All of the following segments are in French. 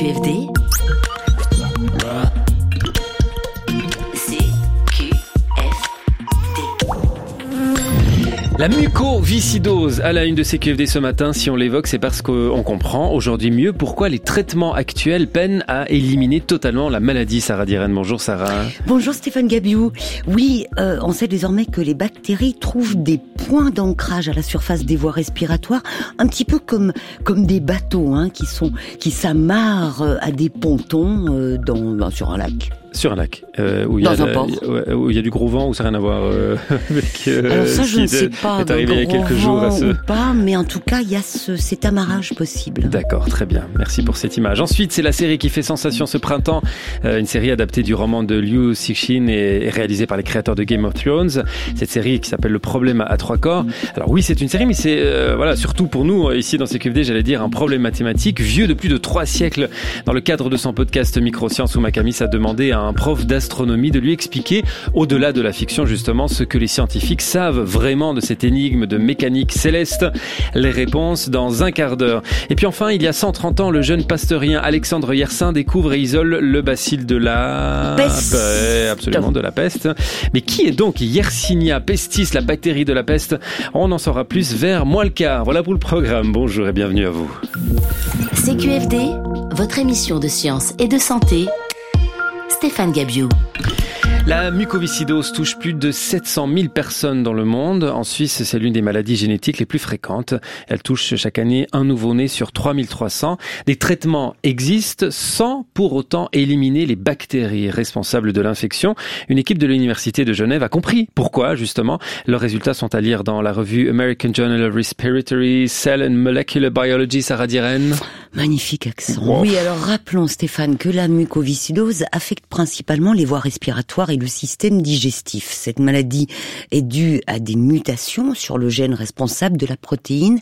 CQFD, la mucoviscidose à la une de CQFD ce matin, si on l'évoque, c'est parce qu'on comprend aujourd'hui mieux pourquoi les traitements actuels peinent à éliminer totalement la maladie. Sarah Diren, bonjour Sarah. Bonjour Stéphane Gabiou. Oui, on sait désormais que les bactéries trouvent des points d'ancrage à la surface des voies respiratoires, un petit peu comme des bateaux qui s'amarrent à des pontons sur un lac. Sur un lac, où il y a du gros vent, ou ça n'a rien à voir avec alors ça, je ne sais pas, est arrivé il y a quelques jours à ce... ou pas, mais en tout cas, il y a cet amarrage possible. D'accord, très bien. Merci pour cette image. Ensuite, c'est la série qui fait sensation ce printemps, une série adaptée du roman de Liu Cixin et réalisée par les créateurs de Game of Thrones. Cette série qui s'appelle Le problème à trois corps. Alors oui, c'est une série, mais c'est surtout pour nous ici dans CQFD, j'allais dire un problème mathématique vieux de plus de 3 siècles. Dans le cadre de son podcast Microsciences, où Makamis a demandé à un prof d'astronomie de lui expliquer, au-delà de la fiction justement, ce que les scientifiques savent vraiment de cette énigme de mécanique céleste. Les réponses dans un quart d'heure. Et puis enfin, il y a 130 ans, le jeune pasteurien Alexandre Yersin découvre et isole le bacille de la peste. Absolument, de la peste. Mais qui est donc Yersinia pestis, la bactérie de la peste? On en saura plus vers moins le quart. Voilà pour le programme. Bonjour et bienvenue à vous. CQFD, votre émission de science et de santé. Stéphane Gabiou. La mucoviscidose touche plus de 700 000 personnes dans le monde. En Suisse, c'est l'une des maladies génétiques les plus fréquentes. Elle touche chaque année un nouveau-né sur 3300. Des traitements existent sans pour autant éliminer les bactéries responsables de l'infection. Une équipe de l'Université de Genève a compris pourquoi, justement. Leurs résultats sont à lire dans la revue American Journal of Respiratory Cell and Molecular Biology. Sarah Diren. Magnifique accent. Wow. Oui, alors rappelons Stéphane que la mucoviscidose affecte principalement les voies respiratoires et le système digestif. Cette maladie est due à des mutations sur le gène responsable de la protéine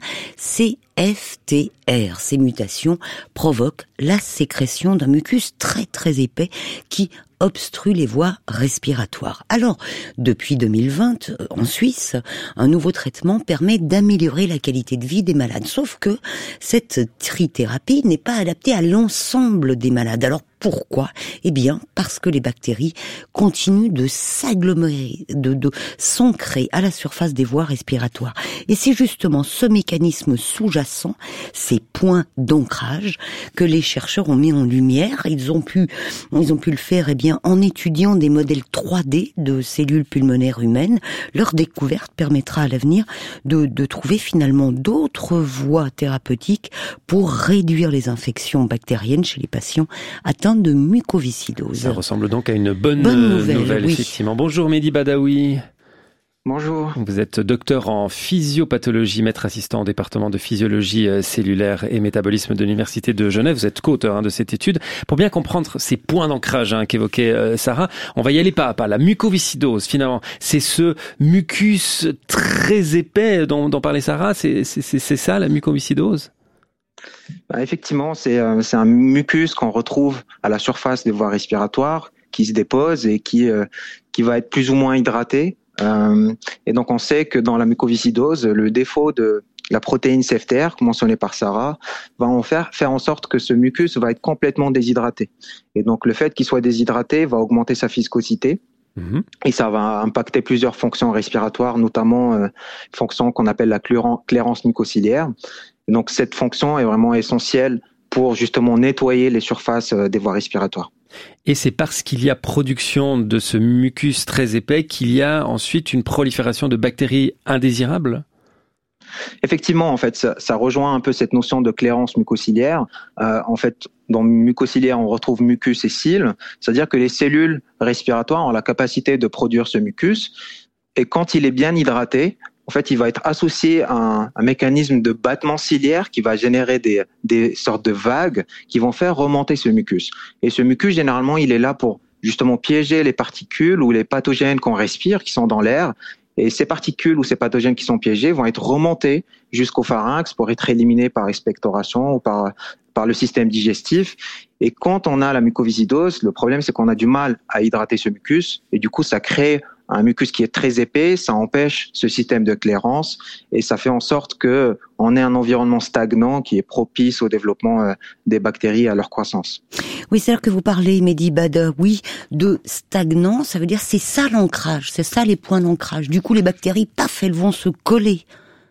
CFTR. Ces mutations provoquent la sécrétion d'un mucus très très épais qui obstrue les voies respiratoires. Alors, depuis 2020, en Suisse, un nouveau traitement permet d'améliorer la qualité de vie des malades. Sauf que cette trithérapie n'est pas adaptée à l'ensemble des malades. Alors, pourquoi ? Eh bien, parce que les bactéries continuent de s'agglomérer, de s'ancrer à la surface des voies respiratoires. Et c'est justement ce mécanisme sous-jacent, ces points d'ancrage, que les chercheurs ont mis en lumière. Ils ont pu le faire, en étudiant des modèles 3D de cellules pulmonaires humaines. Leur découverte permettra à l'avenir de trouver finalement d'autres voies thérapeutiques pour réduire les infections bactériennes chez les patients atteints de mucoviscidose. Ça ressemble donc à une bonne nouvelle, oui. Effectivement. Bonjour Mehdi Badaoui. Bonjour. Vous êtes docteur en physiopathologie, maître assistant au département de physiologie cellulaire et métabolisme de l'Université de Genève. Vous êtes co-auteur de cette étude. Pour bien comprendre ces points d'ancrage qu'évoquait Sarah, on va y aller pas à pas. La mucoviscidose, finalement, c'est ce mucus très épais dont parlait Sarah. C'est ça la mucoviscidose ? Effectivement, c'est un mucus qu'on retrouve à la surface des voies respiratoires, qui se dépose et qui va être plus ou moins hydraté. Et donc on sait que dans la mucoviscidose, le défaut de la protéine CFTR, mentionnée par Sarah, va faire en sorte que ce mucus va être complètement déshydraté. Et donc le fait qu'il soit déshydraté va augmenter sa viscosité. Et ça va impacter plusieurs fonctions respiratoires, notamment une fonction qu'on appelle la clairance mucociliaire. Et donc cette fonction est vraiment essentielle pour justement nettoyer les surfaces des voies respiratoires. Et c'est parce qu'il y a production de ce mucus très épais qu'il y a ensuite une prolifération de bactéries indésirables ? Effectivement, en fait, ça rejoint un peu cette notion de clairance mucociliaire. En fait, dans mucociliaire, on retrouve mucus et cils, c'est-à-dire que les cellules respiratoires ont la capacité de produire ce mucus. Et quand il est bien hydraté, en fait, il va être associé à un mécanisme de battement ciliaire qui va générer des sortes de vagues qui vont faire remonter ce mucus. Et ce mucus, généralement, il est là pour justement piéger les particules ou les pathogènes qu'on respire, qui sont dans l'air. Et ces particules ou ces pathogènes qui sont piégés vont être remontés jusqu'au pharynx pour être éliminés par expectoration ou par le système digestif. Et quand on a la mucoviscidose, le problème, c'est qu'on a du mal à hydrater ce mucus. Et du coup, ça crée un mucus qui est très épais, ça empêche ce système de clairance et ça fait en sorte que on ait un environnement stagnant qui est propice au développement des bactéries à leur croissance. Oui, c'est-à-dire que vous parlez, Mehdi Badaoui, de stagnant, ça veut dire c'est ça l'ancrage, c'est ça les points d'ancrage. Du coup, les bactéries, paf, elles vont se coller.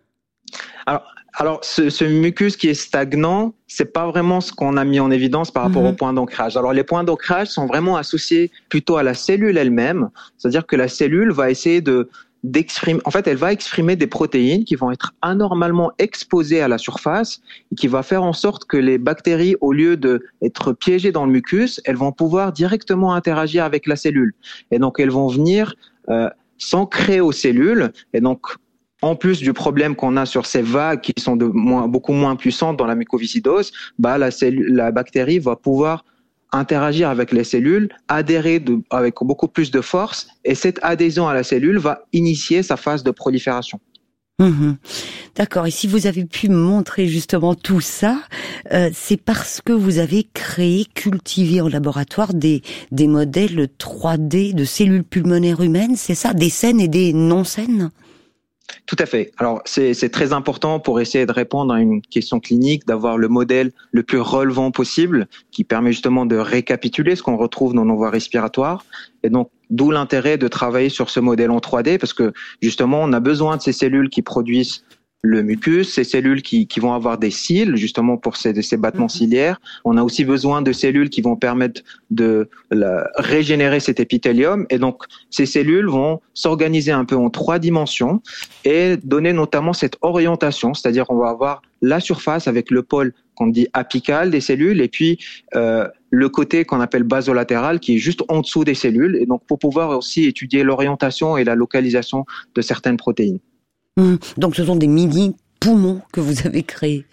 Alors, ce mucus qui est stagnant, c'est pas vraiment ce qu'on a mis en évidence par rapport aux points d'ancrage. Alors, les points d'ancrage sont vraiment associés plutôt à la cellule elle-même. C'est-à-dire que la cellule va essayer d'exprimer, en fait, elle va exprimer des protéines qui vont être anormalement exposées à la surface et qui va faire en sorte que les bactéries, au lieu d'être piégées dans le mucus, elles vont pouvoir directement interagir avec la cellule. Et donc, elles vont venir s'ancrer aux cellules et donc en plus du problème qu'on a sur ces vagues qui sont beaucoup moins puissantes dans la mucoviscidose, la bactérie va pouvoir interagir avec les cellules, adhérer avec beaucoup plus de force, et cette adhésion à la cellule va initier sa phase de prolifération. D'accord. Et si vous avez pu montrer justement tout ça, c'est parce que vous avez cultivé en laboratoire des modèles 3D de cellules pulmonaires humaines, c'est ça, des saines et des non saines? Tout à fait. Alors, c'est très important pour essayer de répondre à une question clinique, d'avoir le modèle le plus relevant possible, qui permet justement de récapituler ce qu'on retrouve dans nos voies respiratoires. Et donc, d'où l'intérêt de travailler sur ce modèle en 3D, parce que justement, on a besoin de ces cellules qui produisent le mucus, ces cellules qui vont avoir des cils, justement pour ces battements ciliaires. On a aussi besoin de cellules qui vont permettre de régénérer cet épithélium. Et donc, ces cellules vont s'organiser un peu en 3 dimensions et donner notamment cette orientation, c'est-à-dire on va avoir la surface avec le pôle qu'on dit apical des cellules et puis le côté qu'on appelle basolatéral qui est juste en dessous des cellules. Et donc, pour pouvoir aussi étudier l'orientation et la localisation de certaines protéines. Donc ce sont des mini-poumons que vous avez créés.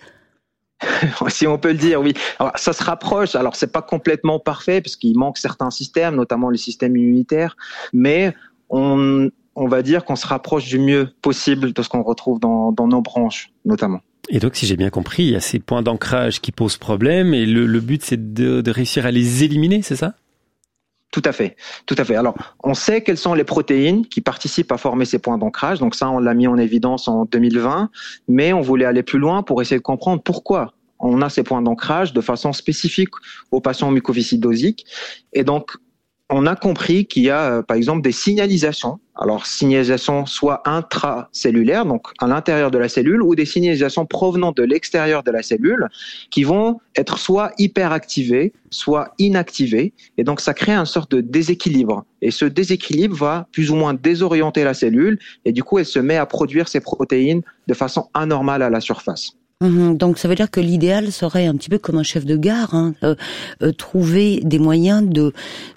Si on peut le dire, oui. Alors, ça se rapproche. Alors, c'est pas complètement parfait parce qu'il manque certains systèmes, notamment les systèmes immunitaires, mais on va dire qu'on se rapproche du mieux possible de ce qu'on retrouve dans nos branches, notamment. Et donc, si j'ai bien compris, il y a ces points d'ancrage qui posent problème et le but, c'est de réussir à les éliminer, c'est ça ? Tout à fait, tout à fait. Alors, on sait quelles sont les protéines qui participent à former ces points d'ancrage. Donc ça, on l'a mis en évidence en 2020, mais on voulait aller plus loin pour essayer de comprendre pourquoi on a ces points d'ancrage de façon spécifique aux patients mucoviscidosiques. Et donc, on a compris qu'il y a, par exemple, des signalisations. Alors, signalisations soit intracellulaires, donc à l'intérieur de la cellule, ou des signalisations provenant de l'extérieur de la cellule, qui vont être soit hyperactivées, soit inactivées. Et donc, ça crée une sorte de déséquilibre. Et ce déséquilibre va plus ou moins désorienter la cellule, et du coup, elle se met à produire ces protéines de façon anormale à la surface. Donc ça veut dire que l'idéal serait un petit peu comme un chef de gare, trouver des moyens de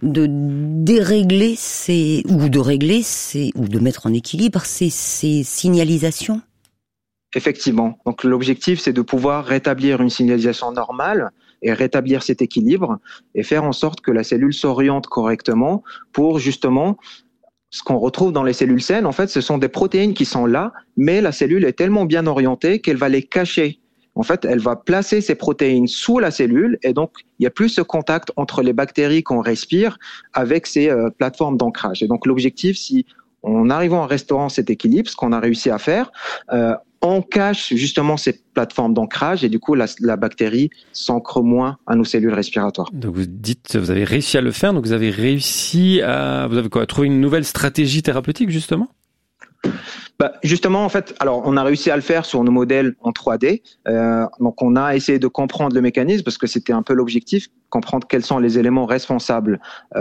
dérégler ou de mettre en équilibre ces signalisations. Effectivement. Donc l'objectif, c'est de pouvoir rétablir une signalisation normale et rétablir cet équilibre et faire en sorte que la cellule s'oriente correctement pour justement ce qu'on retrouve dans les cellules saines, en fait, ce sont des protéines qui sont là, mais la cellule est tellement bien orientée qu'elle va les cacher. En fait, elle va placer ces protéines sous la cellule et donc il n'y a plus ce contact entre les bactéries qu'on respire avec ces plateformes d'ancrage. Et donc l'objectif, si en arrivant en restaurant cet équilibre, ce qu'on a réussi à faire, on cache justement ces plateformes d'ancrage et du coup la bactérie s'ancre moins à nos cellules respiratoires. Donc vous dites, vous avez réussi à le faire, donc vous avez réussi à trouver une nouvelle stratégie thérapeutique justement ? Justement, en fait, alors on a réussi à le faire sur nos modèles en 3D. Donc on a essayé de comprendre le mécanisme parce que c'était un peu l'objectif, comprendre quels sont les éléments responsables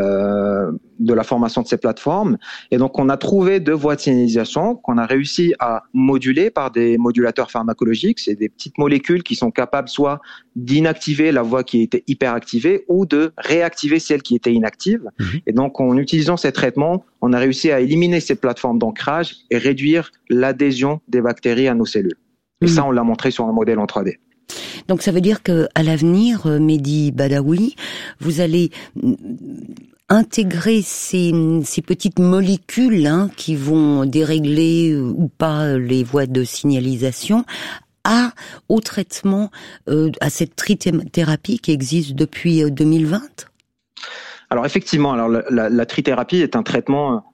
de la formation de ces plateformes. Et donc on a trouvé 2 voies de signalisation qu'on a réussi à moduler par des modulateurs pharmacologiques. C'est des petites molécules qui sont capables soit d'inactiver la voie qui était hyperactivée ou de réactiver celle qui était inactive. Et donc en utilisant ces traitements, on a réussi à éliminer ces plateformes d'ancrage et réduire l'adhésion des bactéries à nos cellules. Et ça, on l'a montré sur un modèle en 3D. Donc ça veut dire que à l'avenir, Mehdi Badaoui, vous allez intégrer ces petites molécules qui vont dérégler ou pas les voies de signalisation au traitement, à cette trithérapie qui existe depuis 2020 ? Alors effectivement, la trithérapie est un traitement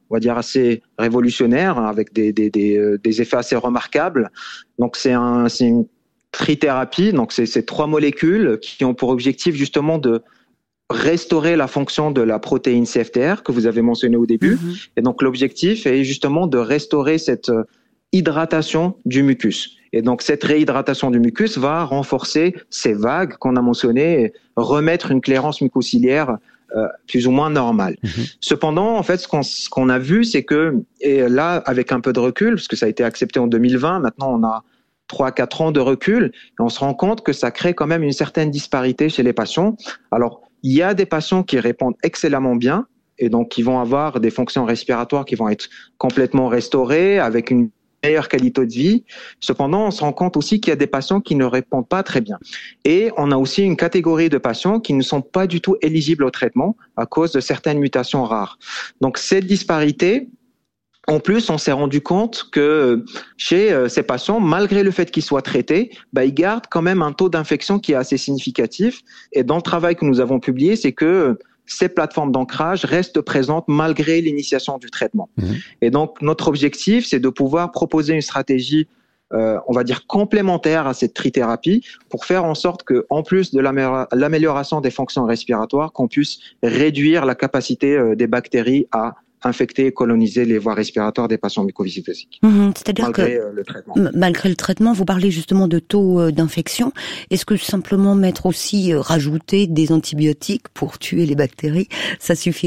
on va dire assez révolutionnaire, avec des effets assez remarquables. Donc c'est une trithérapie, donc c'est 3 molécules qui ont pour objectif justement de restaurer la fonction de la protéine CFTR que vous avez mentionné au début. Et donc l'objectif est justement de restaurer cette hydratation du mucus. Et donc cette réhydratation du mucus va renforcer ces vagues qu'on a mentionnées et remettre une clairance mucociliaire plus ou moins normale. Cependant, en fait, ce qu'on a vu, c'est que, et là, avec un peu de recul, parce que ça a été accepté en 2020, maintenant on a 3-4 ans de recul, et on se rend compte que ça crée quand même une certaine disparité chez les patients. Alors, il y a des patients qui répondent excellemment bien, et donc qui vont avoir des fonctions respiratoires qui vont être complètement restaurées, avec une meilleure qualité de vie. Cependant, on se rend compte aussi qu'il y a des patients qui ne répondent pas très bien. Et on a aussi une catégorie de patients qui ne sont pas du tout éligibles au traitement à cause de certaines mutations rares. Donc, cette disparité, en plus, on s'est rendu compte que chez ces patients, malgré le fait qu'ils soient traités, ils gardent quand même un taux d'infection qui est assez significatif. Et dans le travail que nous avons publié, c'est que ces plateformes d'ancrage restent présentes malgré l'initiation du traitement. Et donc, notre objectif, c'est de pouvoir proposer une stratégie, on va dire, complémentaire à cette trithérapie pour faire en sorte que, en plus de l'amélioration des fonctions respiratoires, qu'on puisse réduire la capacité des bactéries à infecter et coloniser les voies respiratoires des patients mucoviscidosiques. C'est-à-dire malgré le traitement. Malgré le traitement, vous parlez justement de taux d'infection. Est-ce que simplement mettre aussi, rajouter des antibiotiques pour tuer les bactéries, ça suffirait ?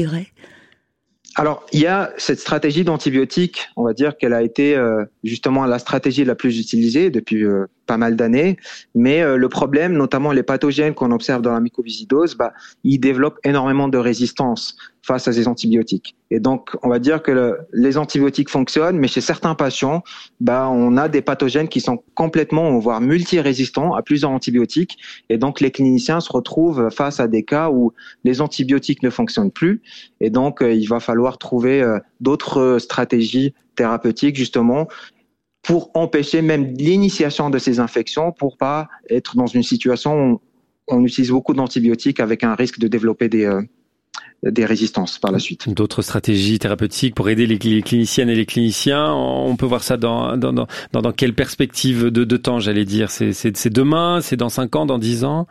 Alors, il y a cette stratégie d'antibiotiques, on va dire qu'elle a été justement la stratégie la plus utilisée depuis pas mal d'années, mais le problème, notamment les pathogènes qu'on observe dans la mucoviscidose, ils développent énormément de résistance face à ces antibiotiques. Et donc, on va dire que les antibiotiques fonctionnent, mais chez certains patients, on a des pathogènes qui sont complètement, voire multirésistants à plusieurs antibiotiques. Et donc, les cliniciens se retrouvent face à des cas où les antibiotiques ne fonctionnent plus. Et donc, il va falloir trouver d'autres stratégies thérapeutiques, justement, pour empêcher même l'initiation de ces infections, pour pas être dans une situation où on utilise beaucoup d'antibiotiques avec un risque de développer des résistances par la suite. D'autres stratégies thérapeutiques pour aider les cliniciennes et les cliniciens, on peut voir ça dans quelle perspective de temps, j'allais dire. C'est demain, c'est dans 5 ans, dans 10 ans?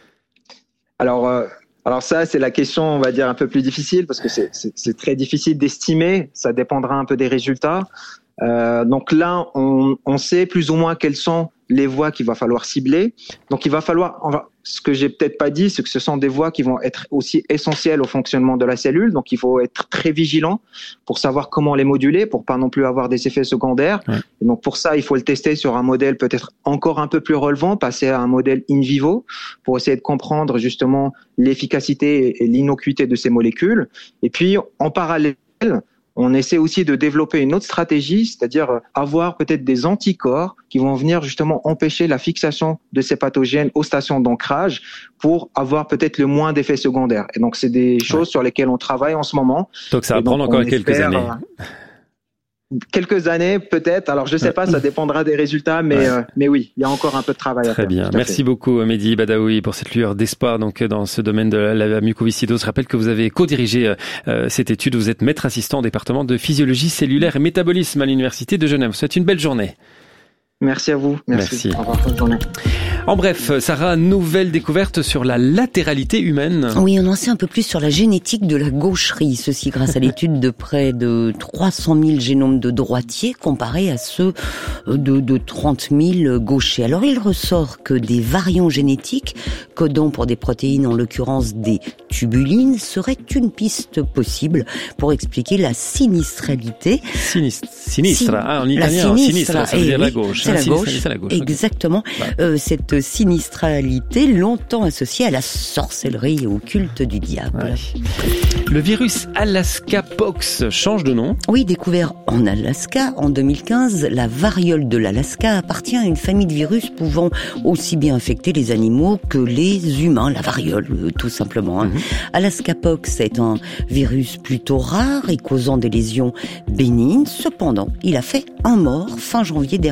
Alors ça, c'est la question, on va dire, un peu plus difficile, parce que c'est très difficile d'estimer. Ça dépendra un peu des résultats. Donc là, on sait plus ou moins quelles sont les voies qu'il va falloir cibler. Donc il va falloir, ce que j'ai peut-être pas dit, c'est que ce sont des voies qui vont être aussi essentielles au fonctionnement de la cellule. Donc il faut être très vigilant pour savoir comment les moduler, pour pas non plus avoir des effets secondaires. Et donc pour ça, il faut le tester sur un modèle peut-être encore un peu plus relevant, passer à un modèle in vivo pour essayer de comprendre justement l'efficacité et l'innocuité de ces molécules. Et puis en parallèle, on essaie aussi de développer une autre stratégie, c'est-à-dire avoir peut-être des anticorps qui vont venir justement empêcher la fixation de ces pathogènes aux stations d'ancrage pour avoir peut-être le moins d'effets secondaires. Et donc, c'est des choses sur lesquelles on travaille en ce moment. Donc, ça va prendre encore quelques années. Quelques années, peut-être. Alors, je sais pas, ça dépendra des résultats, mais oui, il y a encore un peu de travail à faire. Très bien. Merci beaucoup, Mehdi Badaoui, pour cette lueur d'espoir, donc, dans ce domaine de la mucoviscidose. Je rappelle que vous avez co-dirigé, cette étude. Vous êtes maître assistant au département de physiologie cellulaire et métabolisme à l'Université de Genève. Je vous souhaite une belle journée. Merci à vous. Merci. Au revoir, bonne journée. En bref, Sarah, nouvelle découverte sur la latéralité humaine. Oui, on en sait un peu plus sur la génétique de la gaucherie. Ceci grâce à l'étude de près de 300 000 génomes de droitiers comparés à ceux de 30 000 gauchers. Alors, il ressort que des variants génétiques codant pour des protéines, en l'occurrence des tubulines, seraient une piste possible pour expliquer la sinistralité. Sinistra, en italien, sinistra, ça veut dire la gauche. C'est la gauche. Exactement. Cette sinistralité, longtemps associée à la sorcellerie et au culte du diable. Ouais. Le virus Alaska-Pox change de nom. Oui, découvert en Alaska en 2015, la variole de l'Alaska appartient à une famille de virus pouvant aussi bien infecter les animaux que les humains. La variole, tout simplement. Alaska-Pox est un virus plutôt rare et causant des lésions bénignes. Cependant, il a fait un mort fin janvier dernier.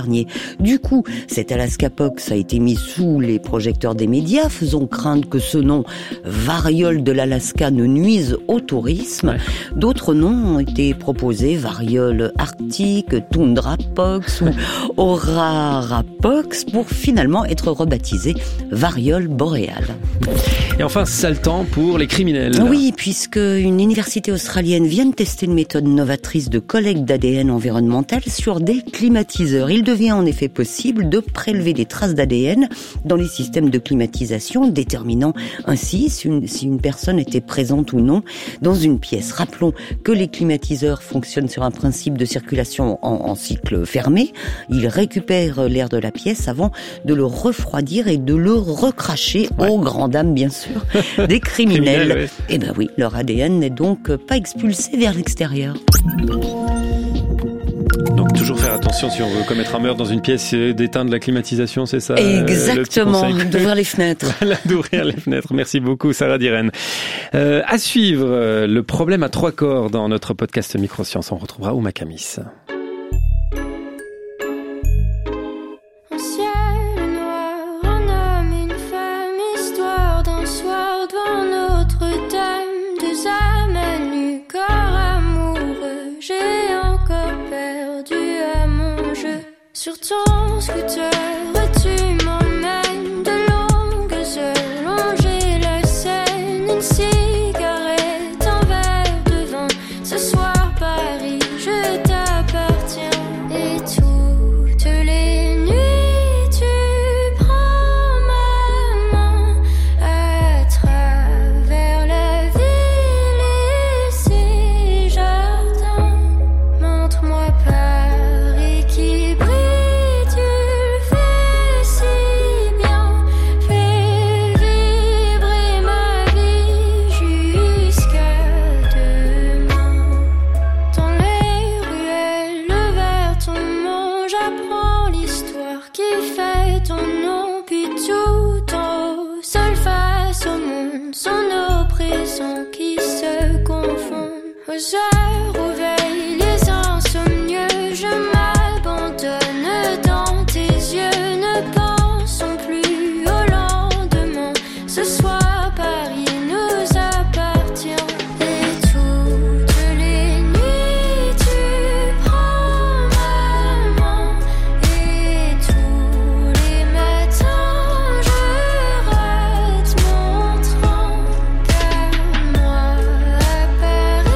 Du coup, cette Alaskapox a été mise sous les projecteurs des médias, faisant craindre que ce nom variole de l'Alaska ne nuise au tourisme. Ouais. D'autres noms ont été proposés, variole arctique, tundrapox ou orarapox, pour finalement être rebaptisé variole boréale. Et enfin, sale temps pour les criminels. Oui, puisque une université australienne vient de tester une méthode novatrice de collecte d'ADN environnemental sur des climatiseurs. Il devient en effet possible de prélever des traces d'ADN dans les systèmes de climatisation, déterminant ainsi si une personne était présente ou non dans une pièce. Rappelons que les climatiseurs fonctionnent sur un principe de circulation en cycle fermé. Ils récupèrent l'air de la pièce avant de le refroidir et de le recracher, aux grandes dames bien sûr, des criminels. Ouais. Eh ben oui, leur ADN n'est donc pas expulsé vers l'extérieur. Donc toujours faire attention si on veut commettre un meurtre dans une pièce, d'éteindre la climatisation, c'est ça? Exactement, d'ouvrir les fenêtres. Voilà, d'ouvrir les fenêtres. Merci beaucoup, Sarah Diren. À suivre, le problème à 3 corps dans notre podcast Microsciences. On retrouvera Uma Kamis. Sur ton scooter, tu m'emmènes de longues heures, longer la Seine, une cigarette, un verre de vin. Ce soir, Paris, je t'appartiens. Et toutes les nuits, tu prends ma main à travers la ville et ses jardins. Montre-moi Paris qui brille. Aux heures où veillent les insomnieux, je m'abandonne dans tes yeux. Ne pensons plus au lendemain. Ce soir, Paris nous appartient. Et toutes les nuits, tu prends ma main. Et tous les matins, je rate mon train. Car moi, à Paris,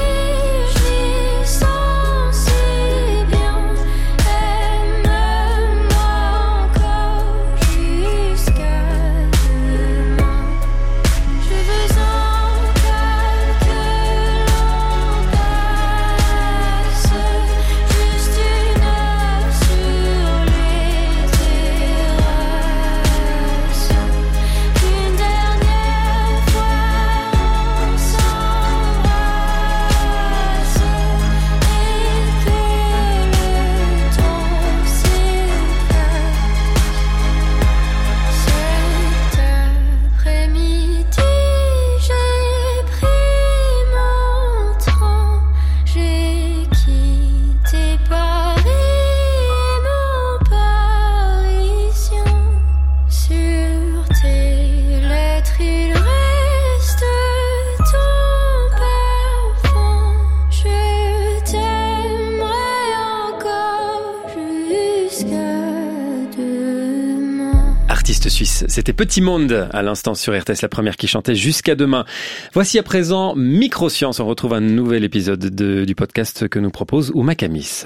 Suisse. C'était Petit Monde à l'instant sur RTS, la première qui chantait Jusqu'à demain. Voici à présent Microsciences. On retrouve un nouvel épisode du podcast que nous propose Uma Kamis.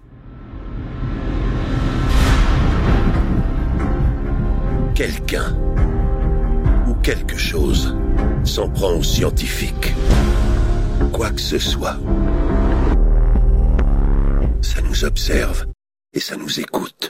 Quelqu'un ou quelque chose s'en prend aux scientifiques. Quoi que ce soit. Ça nous observe et ça nous écoute.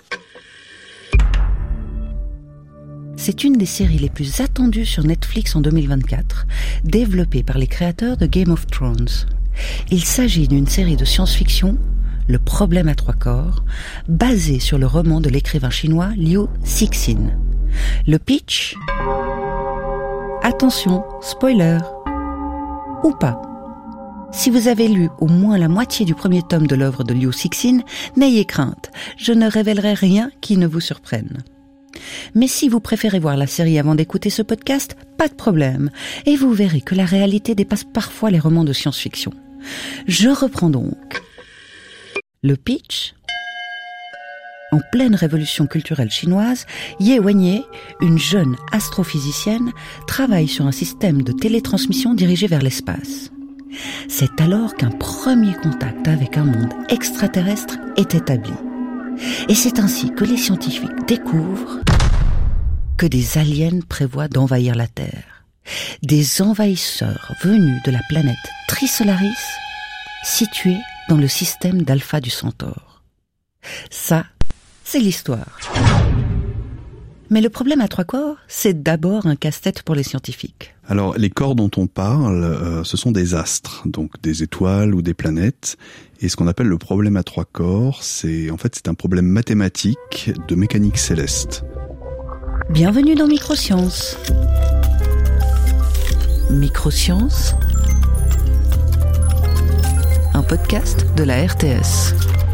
C'est une des séries les plus attendues sur Netflix en 2024, développée par les créateurs de Game of Thrones. Il s'agit d'une série de science-fiction, Le problème à 3 corps, basée sur le roman de l'écrivain chinois Liu Cixin. Le pitch ? Attention, spoiler. Ou pas. Si vous avez lu au moins la moitié du premier tome de l'œuvre de Liu Cixin, n'ayez crainte, je ne révélerai rien qui ne vous surprenne. Mais si vous préférez voir la série avant d'écouter ce podcast, pas de problème, et vous verrez que la réalité dépasse parfois les romans de science-fiction. Je reprends donc. Le pitch. En pleine révolution culturelle chinoise, Ye Wenye, une jeune astrophysicienne, travaille sur un système de télétransmission dirigé vers l'espace. C'est alors qu'un premier contact avec un monde extraterrestre est établi. Et c'est ainsi que les scientifiques découvrent que des aliens prévoient d'envahir la Terre. Des envahisseurs venus de la planète Trisolaris, située dans le système d'Alpha du Centaure. Ça, c'est l'histoire. Mais le problème à 3 corps, c'est d'abord un casse-tête pour les scientifiques. Alors, les corps dont on parle, ce sont des astres, donc des étoiles ou des planètes. Et ce qu'on appelle le problème à 3 corps, c'est un problème mathématique de mécanique céleste. Bienvenue dans Microsciences. Microsciences, un podcast de la RTS.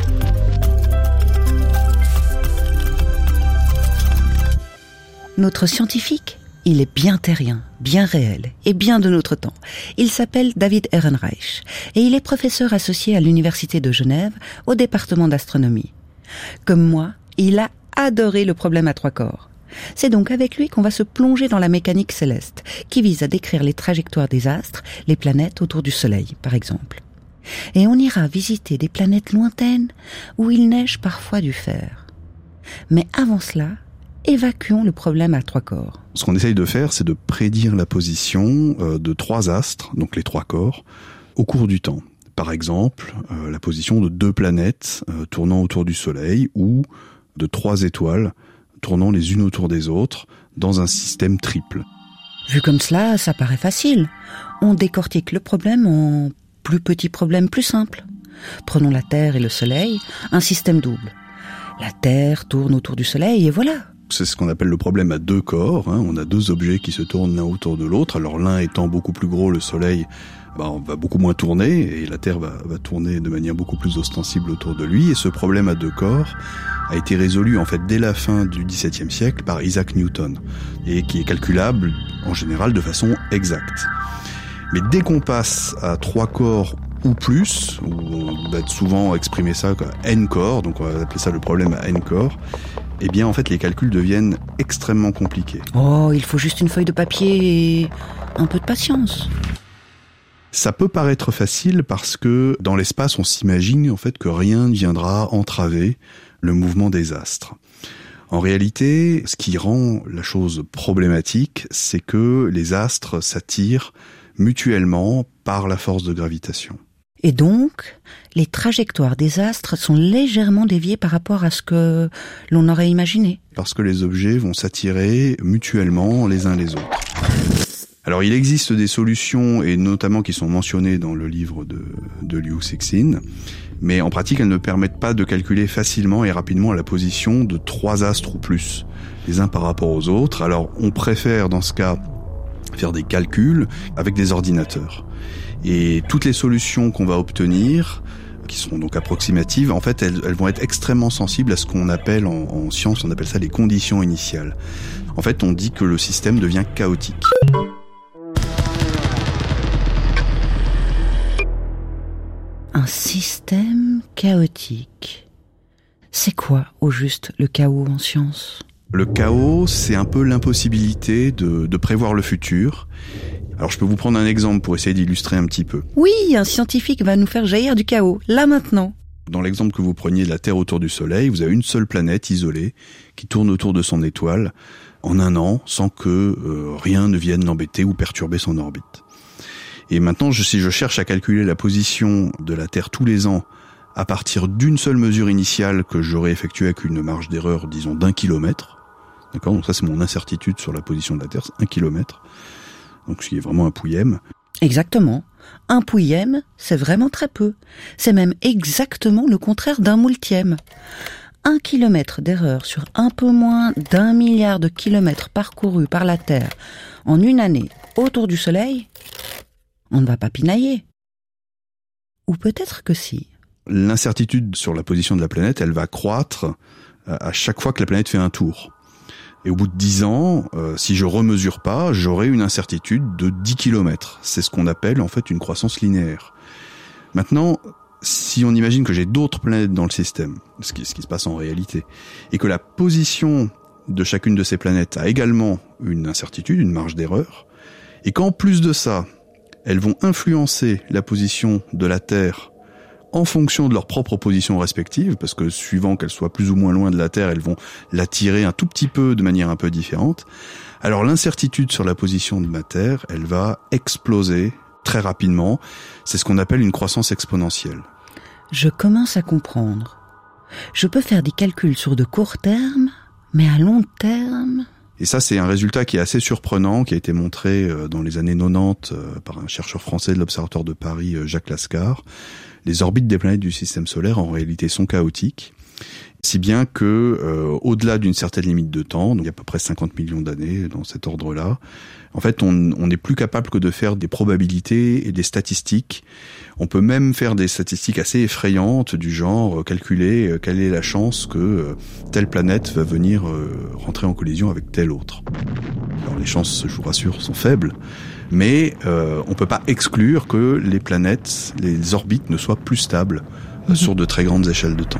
Notre scientifique, il est bien terrien, bien réel et bien de notre temps. Il s'appelle David Ehrenreich et il est professeur associé à l'Université de Genève au département d'astronomie. Comme moi, il a adoré le problème à 3 corps. C'est donc avec lui qu'on va se plonger dans la mécanique céleste, qui vise à décrire les trajectoires des astres, les planètes autour du Soleil, par exemple. Et on ira visiter des planètes lointaines où il neige parfois du fer. Mais avant cela, évacuons le problème à 3 corps. Ce qu'on essaye de faire, c'est de prédire la position de 3 astres, donc les 3 corps, au cours du temps. Par exemple, la position de 2 planètes tournant autour du Soleil ou de 3 étoiles tournant les unes autour des autres dans un système triple. Vu comme cela, ça paraît facile. On décortique le problème en plus petits problèmes plus simples. Prenons la Terre et le Soleil, un système double. La Terre tourne autour du Soleil et voilà. C'est ce qu'on appelle le problème à 2 corps. On a 2 objets qui se tournent l'un autour de l'autre. Alors l'un étant beaucoup plus gros, le Soleil va beaucoup moins tourner et la Terre va tourner de manière beaucoup plus ostensible autour de lui. Et ce problème à 2 corps a été résolu dès la fin du XVIIe siècle par Isaac Newton et qui est calculable en général de façon exacte. Mais dès qu'on passe à 3 corps ou plus, où on va souvent exprimer ça comme n corps, donc on va appeler ça le problème à n corps, eh bien les calculs deviennent extrêmement compliqués. Oh, il faut juste une feuille de papier et un peu de patience. Ça peut paraître facile parce que dans l'espace, on s'imagine que rien ne viendra entraver le mouvement des astres. En réalité, ce qui rend la chose problématique, c'est que les astres s'attirent mutuellement par la force de gravitation. Et donc, les trajectoires des astres sont légèrement déviées par rapport à ce que l'on aurait imaginé. Parce que les objets vont s'attirer mutuellement les uns les autres. Alors, il existe des solutions, et notamment qui sont mentionnées dans le livre de Liu Cixin, mais en pratique, elles ne permettent pas de calculer facilement et rapidement la position de 3 astres ou plus, les uns par rapport aux autres. Alors, on préfère, dans ce cas, faire des calculs avec des ordinateurs. Et toutes les solutions qu'on va obtenir, qui sont donc approximatives, elles vont être extrêmement sensibles à ce qu'on appelle en science, on appelle ça les conditions initiales. On dit que le système devient chaotique. Un système chaotique. C'est quoi, au juste, le chaos en science ? Le chaos, c'est un peu l'impossibilité de prévoir le futur. Alors je peux vous prendre un exemple pour essayer d'illustrer un petit peu. Oui, un scientifique va nous faire jaillir du chaos, là maintenant. Dans l'exemple que vous preniez de la Terre autour du Soleil, vous avez une seule planète isolée qui tourne autour de son étoile en un an sans que rien ne vienne l'embêter ou perturber son orbite. Et maintenant, si je cherche à calculer la position de la Terre tous les ans à partir d'une seule mesure initiale que j'aurais effectuée avec une marge d'erreur, disons, d'1 kilomètre, d'accord, donc ça c'est mon incertitude sur la position de la Terre, c'est 1 kilomètre, donc ce qui est vraiment un pouillème. Exactement. Un pouillème, c'est vraiment très peu. C'est même exactement le contraire d'un moultième. 1 kilomètre d'erreur sur un peu moins d'1 milliard de kilomètres parcourus par la Terre en une année autour du Soleil, on ne va pas pinailler. Ou peut-être que si. L'incertitude sur la position de la planète, elle va croître à chaque fois que la planète fait un tour. Et au bout de 10 ans, si je remesure pas, j'aurai une incertitude de 10 km. C'est ce qu'on appelle en fait une croissance linéaire. Maintenant, si on imagine que j'ai d'autres planètes dans le système, ce qui se passe en réalité, et que la position de chacune de ces planètes a également une incertitude, une marge d'erreur, et qu'en plus de ça, elles vont influencer la position de la Terre en fonction de leur propre position respective, parce que suivant qu'elles soient plus ou moins loin de la Terre, elles vont l'attirer un tout petit peu de manière un peu différente. Alors l'incertitude sur la position de ma Terre, elle va exploser très rapidement. C'est ce qu'on appelle une croissance exponentielle. Je commence à comprendre. Je peux faire des calculs sur de court terme, mais à long terme... Et ça, c'est un résultat qui est assez surprenant, qui a été montré dans les années 90 par un chercheur français de l'Observatoire de Paris, Jacques Lascar. Les orbites des planètes du système solaire, en réalité, sont chaotiques, si bien que, au-delà d'une certaine limite de temps, donc il y a à peu près 50 millions d'années dans cet ordre-là, en fait, on n'est plus capable que de faire des probabilités et des statistiques. On peut même faire des statistiques assez effrayantes du genre calculer quelle est la chance que telle planète va venir rentrer en collision avec telle autre. Alors les chances, je vous rassure, sont faibles, mais on peut pas exclure que les planètes, les orbites ne soient plus stables sur de très grandes échelles de temps.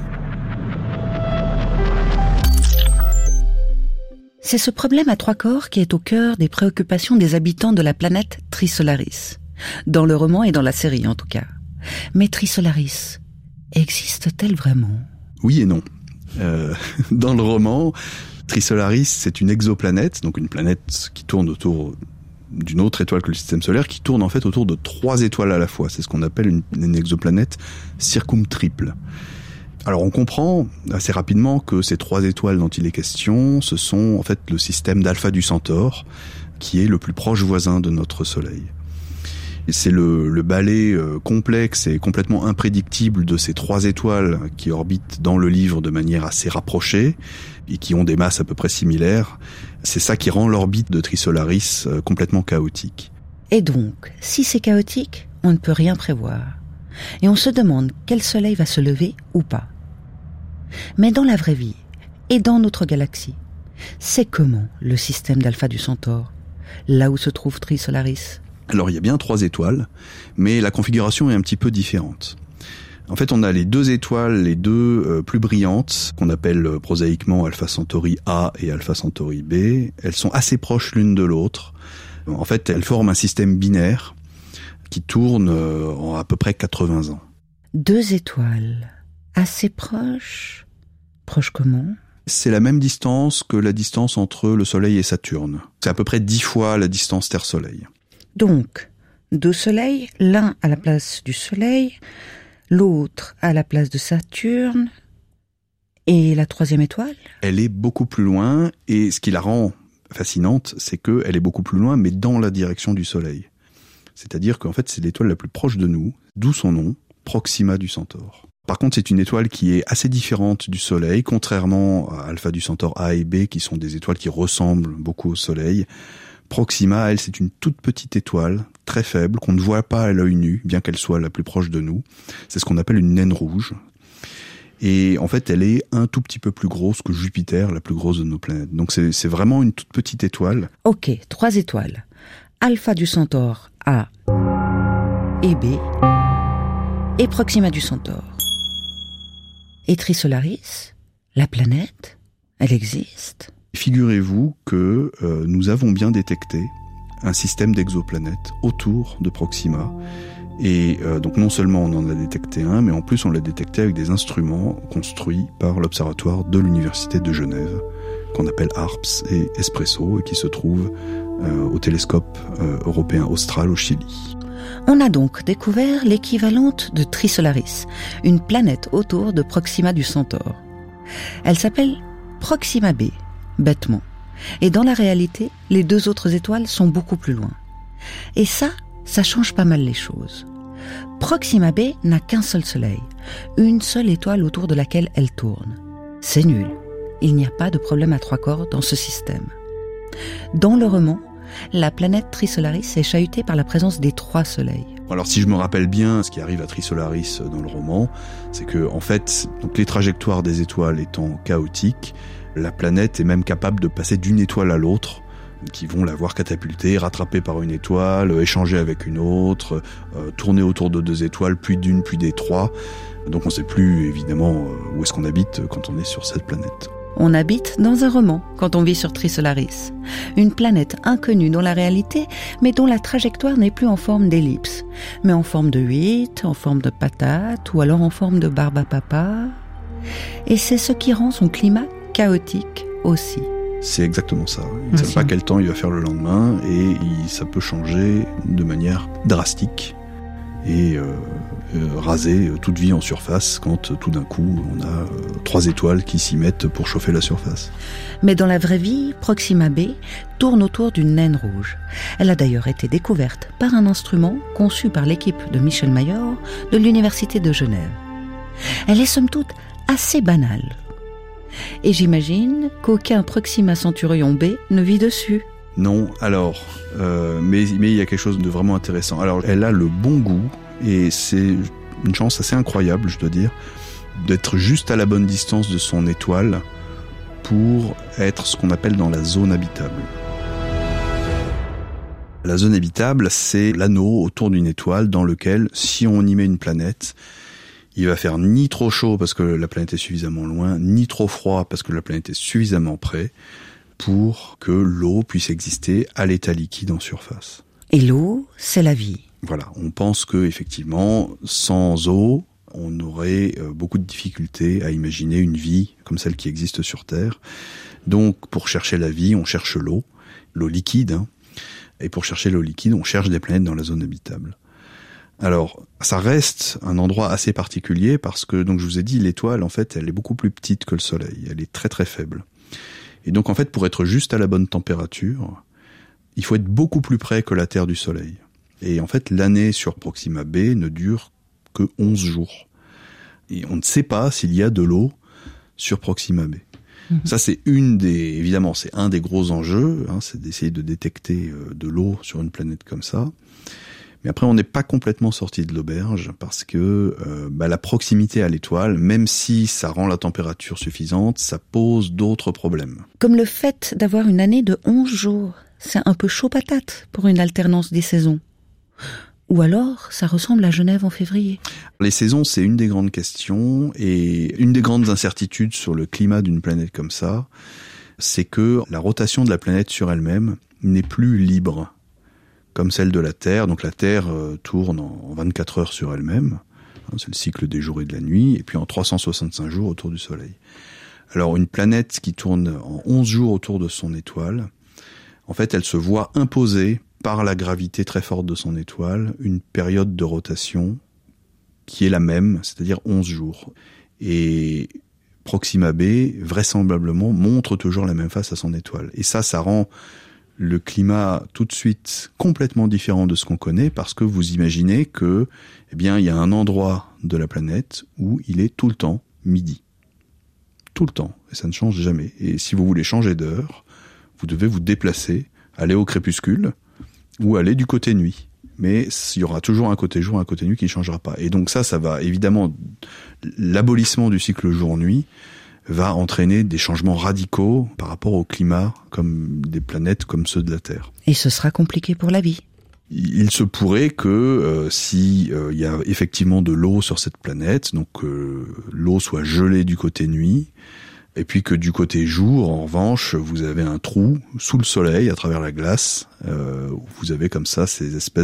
C'est ce problème à 3 corps qui est au cœur des préoccupations des habitants de la planète Trisolaris. Dans le roman et dans la série, en tout cas. Mais Trisolaris, existe-t-elle vraiment ? Oui et non. Dans le roman, Trisolaris, c'est une exoplanète, donc une planète qui tourne autour d'une autre étoile que le système solaire, qui tourne en fait autour de 3 étoiles à la fois. C'est ce qu'on appelle une exoplanète circumtriple. Alors on comprend assez rapidement que ces 3 étoiles dont il est question, ce sont en fait le système d'Alpha du Centaure, qui est le plus proche voisin de notre Soleil. Et c'est le balai complexe et complètement imprédictible de ces 3 étoiles qui orbitent dans le livre de manière assez rapprochée et qui ont des masses à peu près similaires. C'est ça qui rend l'orbite de Trisolaris complètement chaotique. Et donc, si c'est chaotique, on ne peut rien prévoir. Et on se demande quel soleil va se lever ou pas. Mais dans la vraie vie, et dans notre galaxie, c'est comment le système d'Alpha du Centaure, là où se trouve Trisolaris ? Alors il y a bien 3 étoiles, mais la configuration est un petit peu différente. En fait, on a les 2 étoiles, les 2 plus brillantes, qu'on appelle prosaïquement Alpha Centauri A et Alpha Centauri B. Elles sont assez proches l'une de l'autre. En fait, elles forment un système binaire qui tourne en à peu près 80 ans. 2 étoiles, assez proches. Proches comment ? C'est la même distance que la distance entre le Soleil et Saturne. C'est à peu près 10 fois la distance Terre-Soleil. Donc, 2 soleils, l'un à la place du Soleil, l'autre à la place de Saturne, et la 3e étoile ? Elle est beaucoup plus loin, et ce qui la rend fascinante, c'est qu'elle est beaucoup plus loin, mais dans la direction du Soleil. C'est-à-dire qu'en fait, c'est l'étoile la plus proche de nous, d'où son nom, Proxima du Centaure. Par contre, c'est une étoile qui est assez différente du Soleil, contrairement à Alpha du Centaure A et B, qui sont des étoiles qui ressemblent beaucoup au Soleil. Proxima, elle, c'est une toute petite étoile, très faible, qu'on ne voit pas à l'œil nu, bien qu'elle soit la plus proche de nous. C'est ce qu'on appelle une naine rouge. Et en fait, elle est un tout petit peu plus grosse que Jupiter, la plus grosse de nos planètes. Donc c'est vraiment une toute petite étoile. Ok, 3 étoiles. Alpha du Centaure A et B, et Proxima du Centaure. Et Trisolaris, la planète, elle existe ? Figurez-vous que nous avons bien détecté un système d'exoplanètes autour de Proxima. Et donc non seulement on en a détecté un, mais en plus on l'a détecté avec des instruments construits par l'Observatoire de l'Université de Genève, qu'on appelle ARPS et Espresso, et qui se trouve au télescope européen austral au Chili. On a donc découvert l'équivalente de Trisolaris, une planète autour de Proxima du Centaure. Elle s'appelle Proxima B, bêtement. Et dans la réalité, les 2 autres étoiles sont beaucoup plus loin. Et ça change pas mal les choses. Proxima B n'a qu'un seul soleil, une seule étoile autour de laquelle elle tourne. C'est nul. Il n'y a pas de problème à 3 corps dans ce système. Dans le roman, la planète Trisolaris est chahutée par la présence des 3 soleils. Alors si je me rappelle bien, ce qui arrive à Trisolaris dans le roman, c'est que en fait, donc les trajectoires des étoiles étant chaotiques, la planète est même capable de passer d'une étoile à l'autre, qui vont la voir catapulter, rattrapée par une étoile, échanger avec une autre, tourner autour de 2 étoiles, puis d'une, puis des 3. Donc on ne sait plus évidemment où est-ce qu'on habite quand on est sur cette planète. On habite dans un roman quand on vit sur Trisolaris. Une planète inconnue dans la réalité, mais dont la trajectoire n'est plus en forme d'ellipse, mais en forme de 8, en forme de patate, ou alors en forme de barbe à papa. Et c'est ce qui rend son climat chaotique aussi. C'est exactement ça. Il ne sait pas quel temps il va faire le lendemain et ça peut changer de manière drastique et raser toute vie en surface quand tout d'un coup on a 3 étoiles qui s'y mettent pour chauffer la surface. Mais dans la vraie vie, Proxima b tourne autour d'une naine rouge. Elle a d'ailleurs été découverte par un instrument conçu par l'équipe de Michel Mayor de l'Université de Genève. Elle est somme toute assez banale. Et j'imagine qu'aucun Proxima Centurion B ne vit dessus. Non, alors, mais il y a quelque chose de vraiment intéressant. Alors, elle a le bon goût, et c'est une chance assez incroyable, je dois dire, d'être juste à la bonne distance de son étoile pour être ce qu'on appelle dans la zone habitable. La zone habitable, c'est l'anneau autour d'une étoile dans lequel, si on y met une planète, il va faire ni trop chaud parce que la planète est suffisamment loin, ni trop froid parce que la planète est suffisamment près pour que l'eau puisse exister à l'état liquide en surface. Et l'eau, c'est la vie. Voilà, on pense que effectivement, sans eau, on aurait beaucoup de difficultés à imaginer une vie comme celle qui existe sur Terre. Donc, pour chercher la vie, on cherche l'eau liquide, hein. Et pour chercher l'eau liquide, on cherche des planètes dans la zone habitable. Alors, ça reste un endroit assez particulier parce que, donc je vous ai dit, l'étoile, en fait, elle est beaucoup plus petite que le Soleil. Elle est très très faible. Et donc, en fait, pour être juste à la bonne température, il faut être beaucoup plus près que la Terre du Soleil. Et en fait, l'année sur Proxima b ne dure que 11 jours. Et on ne sait pas s'il y a de l'eau sur Proxima b. Ça, évidemment, c'est un des gros enjeux, hein, c'est d'essayer de détecter de l'eau sur une planète comme ça. Mais après, on n'est pas complètement sorti de l'auberge parce que la proximité à l'étoile, même si ça rend la température suffisante, ça pose d'autres problèmes. Comme le fait d'avoir une année de 11 jours. C'est un peu chaud patate pour une alternance des saisons. Ou alors, ça ressemble à Genève en février. Les saisons, c'est une des grandes questions et une des grandes incertitudes sur le climat d'une planète comme ça, c'est que la rotation de la planète sur elle-même n'est plus libre, comme celle de la Terre. Donc la Terre tourne en 24 heures sur elle-même, hein, c'est le cycle des jours et de la nuit, et puis en 365 jours autour du Soleil. Alors une planète qui tourne en 11 jours autour de son étoile, en fait, elle se voit imposer par la gravité très forte de son étoile une période de rotation qui est la même, c'est-à-dire 11 jours. Et Proxima b, vraisemblablement, montre toujours la même face à son étoile. Et ça rend le climat tout de suite complètement différent de ce qu'on connaît parce que vous imaginez que, il y a un endroit de la planète où il est tout le temps midi. Tout le temps. Et ça ne change jamais. Et si vous voulez changer d'heure, vous devez vous déplacer, aller au crépuscule ou aller du côté nuit. Mais il y aura toujours un côté jour, un côté nuit qui ne changera pas. Et donc ça va évidemment, l'abolissement du cycle jour-nuit va entraîner des changements radicaux par rapport au climat comme des planètes comme ceux de la Terre. Et ce sera compliqué pour la vie. Il se pourrait que si il y a effectivement de l'eau sur cette planète, donc l'eau soit gelée du côté nuit, et puis que du côté jour, en revanche, vous avez un trou sous le soleil, à travers la glace, où vous avez comme ça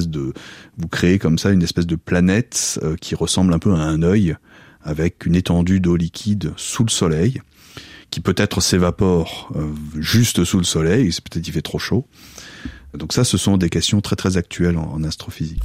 vous créez comme ça une espèce de planète qui ressemble un peu à un œil, avec une étendue d'eau liquide sous le soleil, qui peut-être s'évapore juste sous le soleil, peut-être il fait trop chaud. Donc ça, ce sont des questions très très actuelles en astrophysique.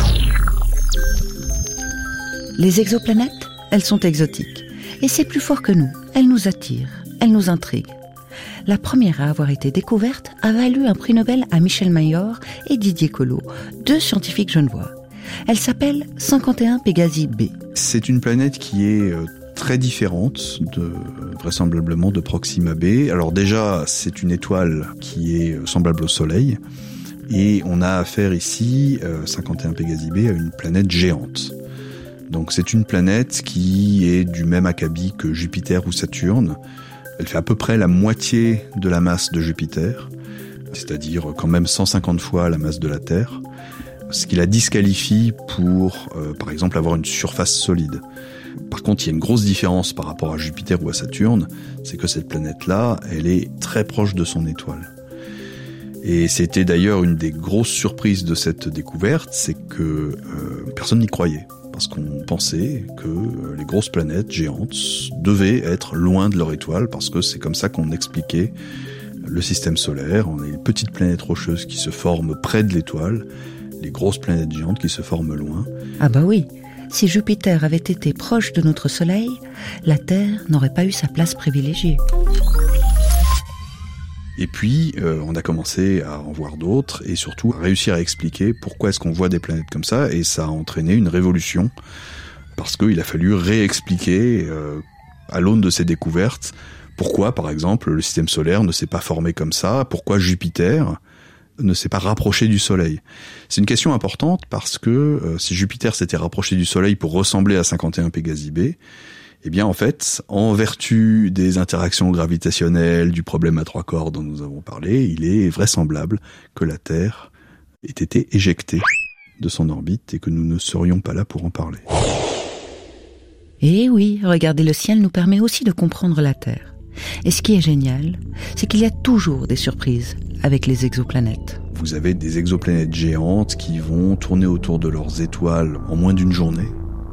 Les exoplanètes, elles sont exotiques. Et c'est plus fort que nous. Elles nous attirent, elles nous intriguent. La première à avoir été découverte a valu un prix Nobel à Michel Mayor et Didier Queloz, 2 scientifiques genevois. Elle s'appelle 51 Pégasi b. C'est une planète qui est très différente vraisemblablement de Proxima b. Alors déjà, c'est une étoile qui est semblable au Soleil. Et on a affaire ici, 51 Pégasi b, à une planète géante. Donc c'est une planète qui est du même acabit que Jupiter ou Saturne. Elle fait à peu près la moitié de la masse de Jupiter, c'est-à-dire quand même 150 fois la masse de la Terre, ce qui la disqualifie pour, par exemple, avoir une surface solide. Par contre, il y a une grosse différence par rapport à Jupiter ou à Saturne, c'est que cette planète-là, elle est très proche de son étoile. Et c'était d'ailleurs une des grosses surprises de cette découverte, c'est que personne n'y croyait. Parce qu'on pensait que les grosses planètes géantes devaient être loin de leur étoile, parce que c'est comme ça qu'on expliquait le système solaire. On a les petites planètes rocheuses qui se forment près de l'étoile, les grosses planètes géantes qui se forment loin. Ah bah oui, si Jupiter avait été proche de notre Soleil, la Terre n'aurait pas eu sa place privilégiée. Et puis, on a commencé à en voir d'autres et surtout à réussir à expliquer pourquoi est-ce qu'on voit des planètes comme ça, et ça a entraîné une révolution parce qu'il a fallu réexpliquer à l'aune de ces découvertes pourquoi, par exemple, le système solaire ne s'est pas formé comme ça, pourquoi Jupiter ne s'est pas rapproché du Soleil. C'est une question importante parce que si Jupiter s'était rapproché du Soleil pour ressembler à 51 Pégasi b, eh bien, en fait, en vertu des interactions gravitationnelles, du problème à 3 corps dont nous avons parlé, il est vraisemblable que la Terre ait été éjectée de son orbite et que nous ne serions pas là pour en parler. Et oui, regarder le ciel nous permet aussi de comprendre la Terre. Et ce qui est génial, c'est qu'il y a toujours des surprises avec les exoplanètes. Vous avez des exoplanètes géantes qui vont tourner autour de leurs étoiles en moins d'une journée.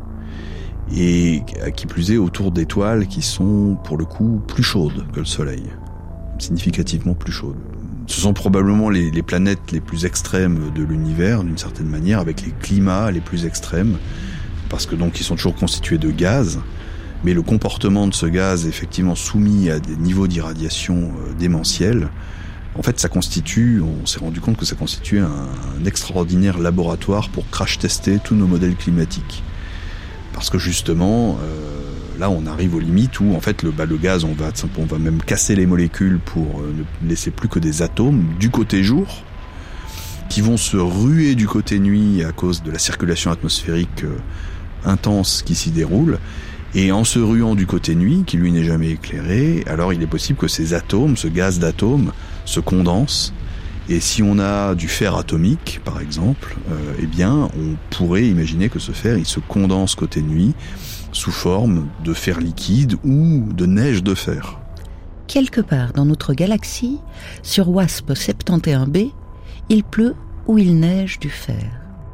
Et qui plus est autour d'étoiles qui sont pour le coup plus chaudes que le Soleil, significativement plus chaudes. Ce sont probablement les planètes les plus extrêmes de l'univers d'une certaine manière, avec les climats les plus extrêmes, parce que donc ils sont toujours constitués de gaz, mais le comportement de ce gaz effectivement soumis à des niveaux d'irradiation démentiels, en fait ça constitue, on s'est rendu compte que ça constituait un extraordinaire laboratoire pour crash-tester tous nos modèles climatiques. Parce que justement, là on arrive aux limites où en fait le gaz, on va même casser les molécules pour ne laisser plus que des atomes du côté jour, qui vont se ruer du côté nuit à cause de la circulation atmosphérique intense qui s'y déroule. Et en se ruant du côté nuit, qui lui n'est jamais éclairé, alors il est possible que ces atomes, ce gaz d'atomes, se condensent. Et si on a du fer atomique, par exemple, eh bien, on pourrait imaginer que ce fer, il se condense côté nuit sous forme de fer liquide ou de neige de fer. Quelque part dans notre galaxie, sur WASP 71b, il pleut ou il neige du fer.